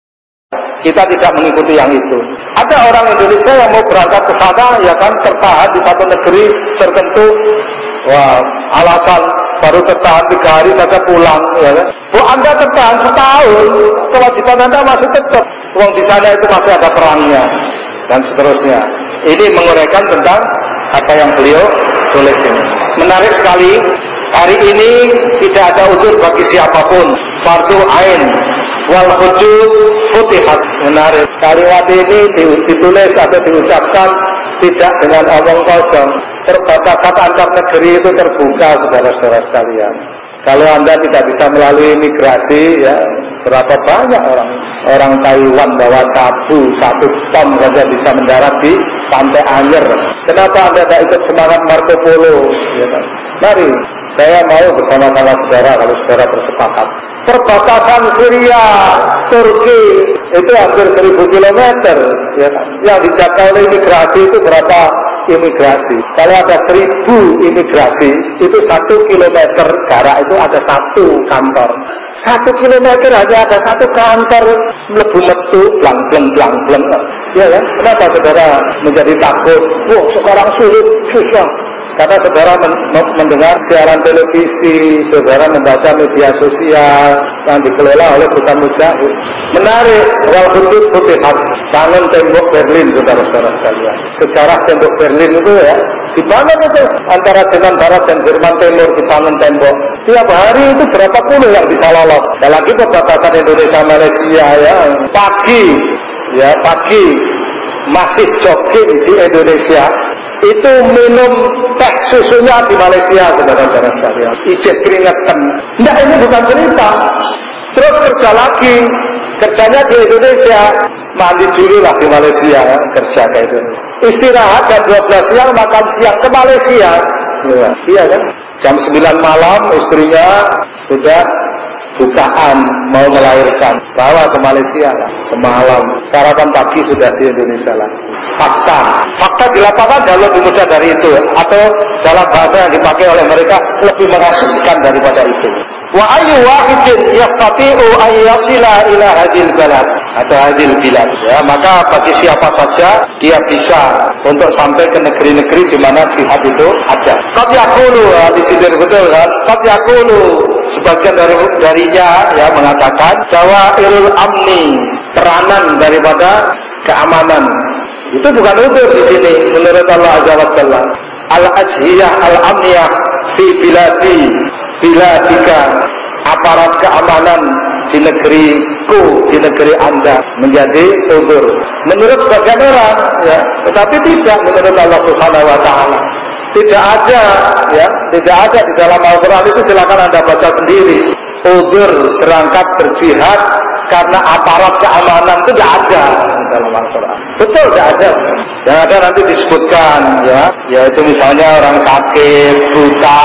kita tidak mengikuti yang itu. Ada orang Indonesia yang mau berangkat ke sana, ya kan, tertahan di satu negeri tertentu. Wah, alasan baru tertahan tiga hari saja pulang, ya kan? Oh, Anda tertahan setahun, kewajiban Anda masih tetap. Uang di sana itu masih ada perangnya dan seterusnya. Ini menguraikan tentang apa yang beliau tulis ini. Menarik sekali. Hari ini tidak ada uzur bagi siapapun. Fardu ain wal hujud futihat. Menarik. Kalimat ini ditulis atau diucapkan tidak dengan omong kosong. Perbatasan antar negeri itu terbuka, saudara-saudara sekalian. Kalau Anda tidak bisa melalui migrasi, ya berapa banyak orang orang Taiwan bawa sabu satu ton saja bisa mendarat di Pantai Anyer. Kenapa Anda tidak ikut semangat Marco Polo? Ya kan? Mari, saya mau bersama-sama saudara kalau saudara bersepakat. Perbatasan Syria, Turki itu hampir seribu kilometer, ya kan? Yang dijaga oleh imigrasi itu berapa imigrasi? Kalau ada seribu imigrasi, itu satu kilometer jarak itu ada satu kantor. Satu kilometer hanya ada satu kantor, melebu metu, blang blang blang blang. Ya kan? Kenapa saudara menjadi takut? Wah, sekarang sulit, susah. Karena saudara men- mendengar siaran televisi, saudara membaca media sosial yang dikelola oleh Bukan Mujahid. Menarik, wal hudud futihat, bangun tembok Berlin, saudara-saudara sekalian. Sejarah tembok Berlin itu ya, dibangun itu antara Jerman Barat dan Jerman Timur, dibangun tembok. Tiap hari itu berapa puluh yang bisa lolos. Dan lagi perbatasan Indonesia Malaysia ya, pagi ya pagi masih jogging di Indonesia, itu minum teh susunya di Malaysia, saudara-saudara sekalian. Ijek keringetan. Nah, ini bukan cerita. Terus kerja lagi, kerjanya di Indonesia, mandi dulu lah di Malaysia, ya, kerja kayak itu. Istirahat jam dua belas siang, makan siang ke Malaysia. Ya, iya kan? Jam sembilan malam istrinya sudah bukaan mau melahirkan, bawa ke Malaysia lah, semalam sarapan pagi sudah di Indonesia lah. Fakta, fakta di lapangan jauh lebih mudah dari itu, atau dalam bahasa yang dipakai oleh mereka lebih mengasihkan daripada itu. Wa ayyu wahidin yastati'u an yasila ila hadil balad atau hadil bilad, ya, maka bagi siapa saja dia bisa untuk sampai ke negeri-negeri di mana jihad itu ada. Qad yaqulu, disindir betul kan? Qad yaqulu, sebagian dari darinya ya mengatakan jawairul amni, peranan daripada keamanan. Itu bukan udur di sini menurut Allah Azza wa Jalla. Al-ajhiyah al-amniyah fi biladi biladika, aparat keamanan di negeriku, di negeri Anda menjadi udur menurut sebagian orang ya, tetapi tidak menurut Allah Subhanahu wa taala. Tidak ada ya, tidak ada di dalam Al-Qur'an itu, silakan Anda baca sendiri. Udur berangkat berjihad karena aparat keamanan itu tidak ada di dalam Al-Qur'an. Betul tidak ada. Yang ada nanti disebutkan ya, yaitu misalnya orang sakit, buta,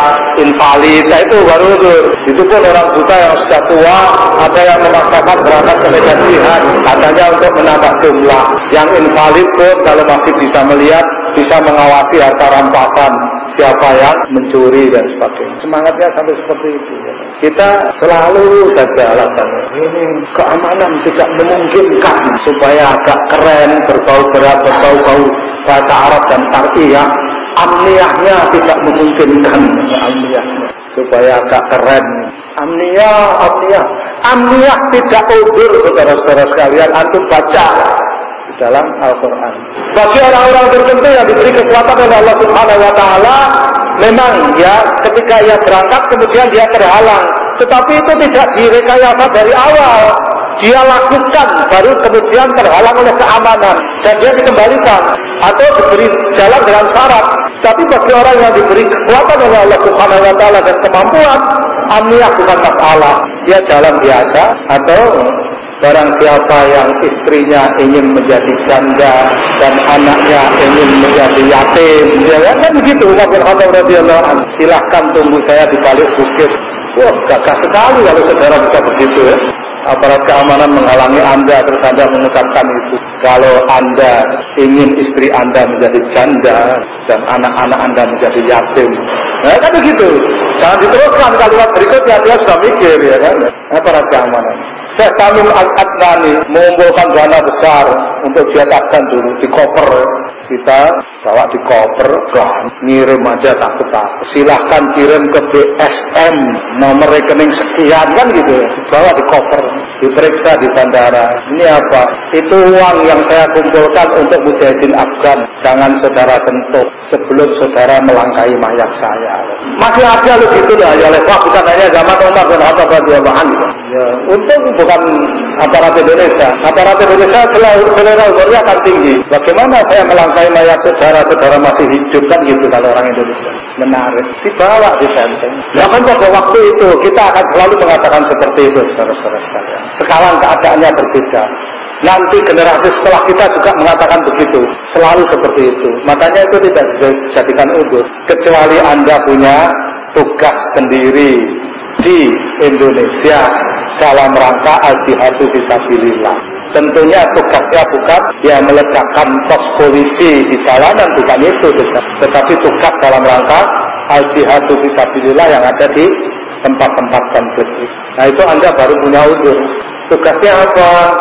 invalid, nah itu baru udur. Itu pun orang buta yang sudah tua, ada yang memaksakan berangkat ke medan jihad, katanya untuk menambah jumlah. Yang invalid pun kalau masih bisa melihat, bisa mengawasi harta rampasan, siapa yang mencuri dan sebagainya. Semangatnya sampai seperti itu ya. Kita selalu saja alasannya ini keamanan tidak memungkinkan supaya agak keren, berbau berat, berbau-bau bahasa Arab dan syariah. Amniyahnya tidak memungkinkan, amniyahnya supaya agak keren. Amniyah, amniyah, amniyah tidak udur, saudara-saudara sekalian. Antum baca dalam Al-Quran. Bagi orang-orang tertentu yang diberi kekuatan oleh Allah Subhanahu wa taala, memang ya ketika ia berangkat kemudian dia terhalang, tetapi itu tidak direkayasa dari awal. Dia lakukan baru kemudian terhalang oleh keamanan dan dia dikembalikan atau diberi jalan dengan syarat. Tapi bagi orang yang diberi kekuatan oleh Allah Subhanahu wa taala dan kemampuan, amniyah bukan masalah. Dia jalan biasa. Atau barang siapa yang istrinya ingin menjadi janda dan anaknya ingin menjadi yatim, ya kan begitu. Umar bin Khattab radhiyallahu anhu, silahkan tunggu saya di balik bukit. Wah, gagah sekali kalau saudara bisa begitu ya. Aparat keamanan menghalangi Anda terus Anda mengucapkan itu. Kalau Anda ingin istri Anda menjadi janda dan anak-anak Anda menjadi yatim, nah kan begitu. Jangan diteruskan kalimat berikutnya, dia sudah mikir ya kan. Aparat keamanan. Syekh Tamim Al-Adnani mengumpulkan dana besar untuk jihadkan dulu di koper. Kita bawa di koper, kan, ngirim aja takut-takut. Silahkan kirim ke B S M nomor rekening sekian kan gitu. Bawa di koper, diperiksa di bandara. Ini apa? Itu uang yang saya kumpulkan untuk mujahidin Afgan. Jangan saudara sentuh sebelum saudara melangkahi mayat saya. Masih ada loh gitu lah ya, lewat bukan hanya zaman Umar bin Khattab radhiyallahu anhu. Ya, untuk bukan aparat Indonesia. Aparat Indonesia selera umurnya akan tinggi. Bagaimana saya melangkahi mayat saudara-saudara masih hidup kan gitu kalau orang Indonesia. Menarik. Dibawa di senteng. Ya kan pada waktu itu kita akan selalu mengatakan seperti itu, saudara-saudara sekalian. Sekarang keadaannya berbeda. Nanti generasi setelah kita juga mengatakan begitu. Selalu seperti itu. Makanya itu tidak dijadikan udur. Kecuali Anda punya tugas sendiri di Indonesia dalam rangka al-jihadu fisabilillah. Tentunya tugasnya bukan ya meletakkan pos polisi di jalanan, bukan itu, tetapi tugas dalam rangka al-jihadu fisabilillah yang ada di tempat-tempat konflik. Nah itu Anda baru punya udur. Tugasnya apa?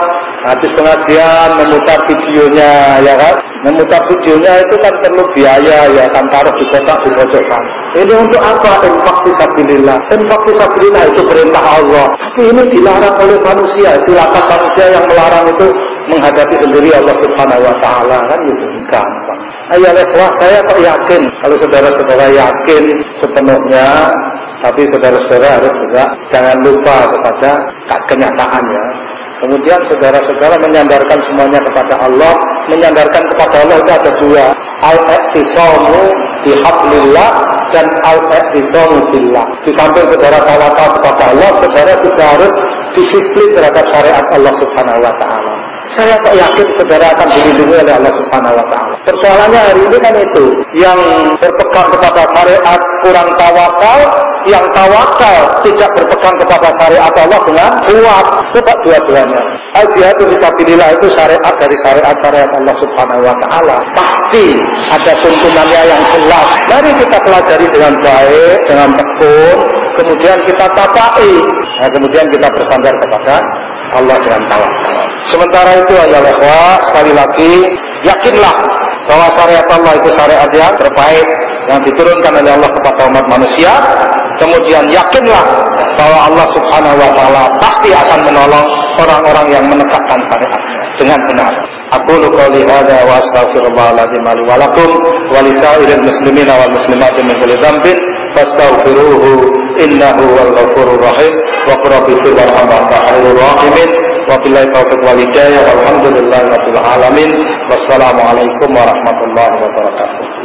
Habis pengajian memutar videonya, ya kan? Memutar videonya itu kan perlu biaya, ya kan, taruh di kotak di pojokan. Ini untuk apa? Infak fisabilillah. Infak fisabilillah itu perintah Allah. Tapi ini dilarang oleh manusia. Silakan manusia yang melarang itu menghadapi sendiri Allah Subhanahu Wa Taala, kan gitu. Gampang. Ayo ikhwah, saya kok yakin kalau saudara-saudara yakin sepenuhnya, tapi saudara-saudara harus juga jangan lupa kepada kenyataannya. Kemudian saudara-saudara menyandarkan semuanya kepada Allah. Menyandarkan kepada Allah itu ada dua, al-i'tisamu bihablillah dan al-i'tisamu billah. Di samping saudara tawakal kepada Allah, saudara juga harus disiplin terhadap syariat Allah Subhanahu Wa Taala. Saya tak yakin saudara akan dilindungi oleh Allah Subhanahu Wa Taala. Persoalannya hari ini kan itu, yang berpegang kepada syariat kurang tawakal, yang tawakal tidak berpegang kepada syariat Allah dengan kuat. Coba dua-duanya. Al-jihadu fisabilillah itu syariat dari syariat-syariat Allah Subhanahu Wa Taala. Pasti ada tuntunannya yang jelas. Mari kita pelajari dengan baik, dengan tekun, kemudian kita tapai, nah, kemudian kita bersandar kepada Allah dengan tawakal. Sementara itu ya ikhwah, sekali lagi yakinlah bahwa syariat Allah itu syariat yang terbaik yang diturunkan oleh Allah kepada umat manusia. Kemudian yakinlah bahwa Allah Subhanahu Wa Taala pasti akan menolong orang-orang yang menegakkan syariatnya dengan benar. Aqulu qouli hadza wa astaghfirullahaladzim li wa lakum wa li sa'iril muslimina wal muslimat min kulli dhanbin fastaghfiruhu innahu wal ghafurur rahim wa qurbi fil warhamur rahimin wa billahi taufiq wal hidayah walhamdulillahi rabbil alamin. Wassalamu alaikum warahmatullahi wabarakatuh.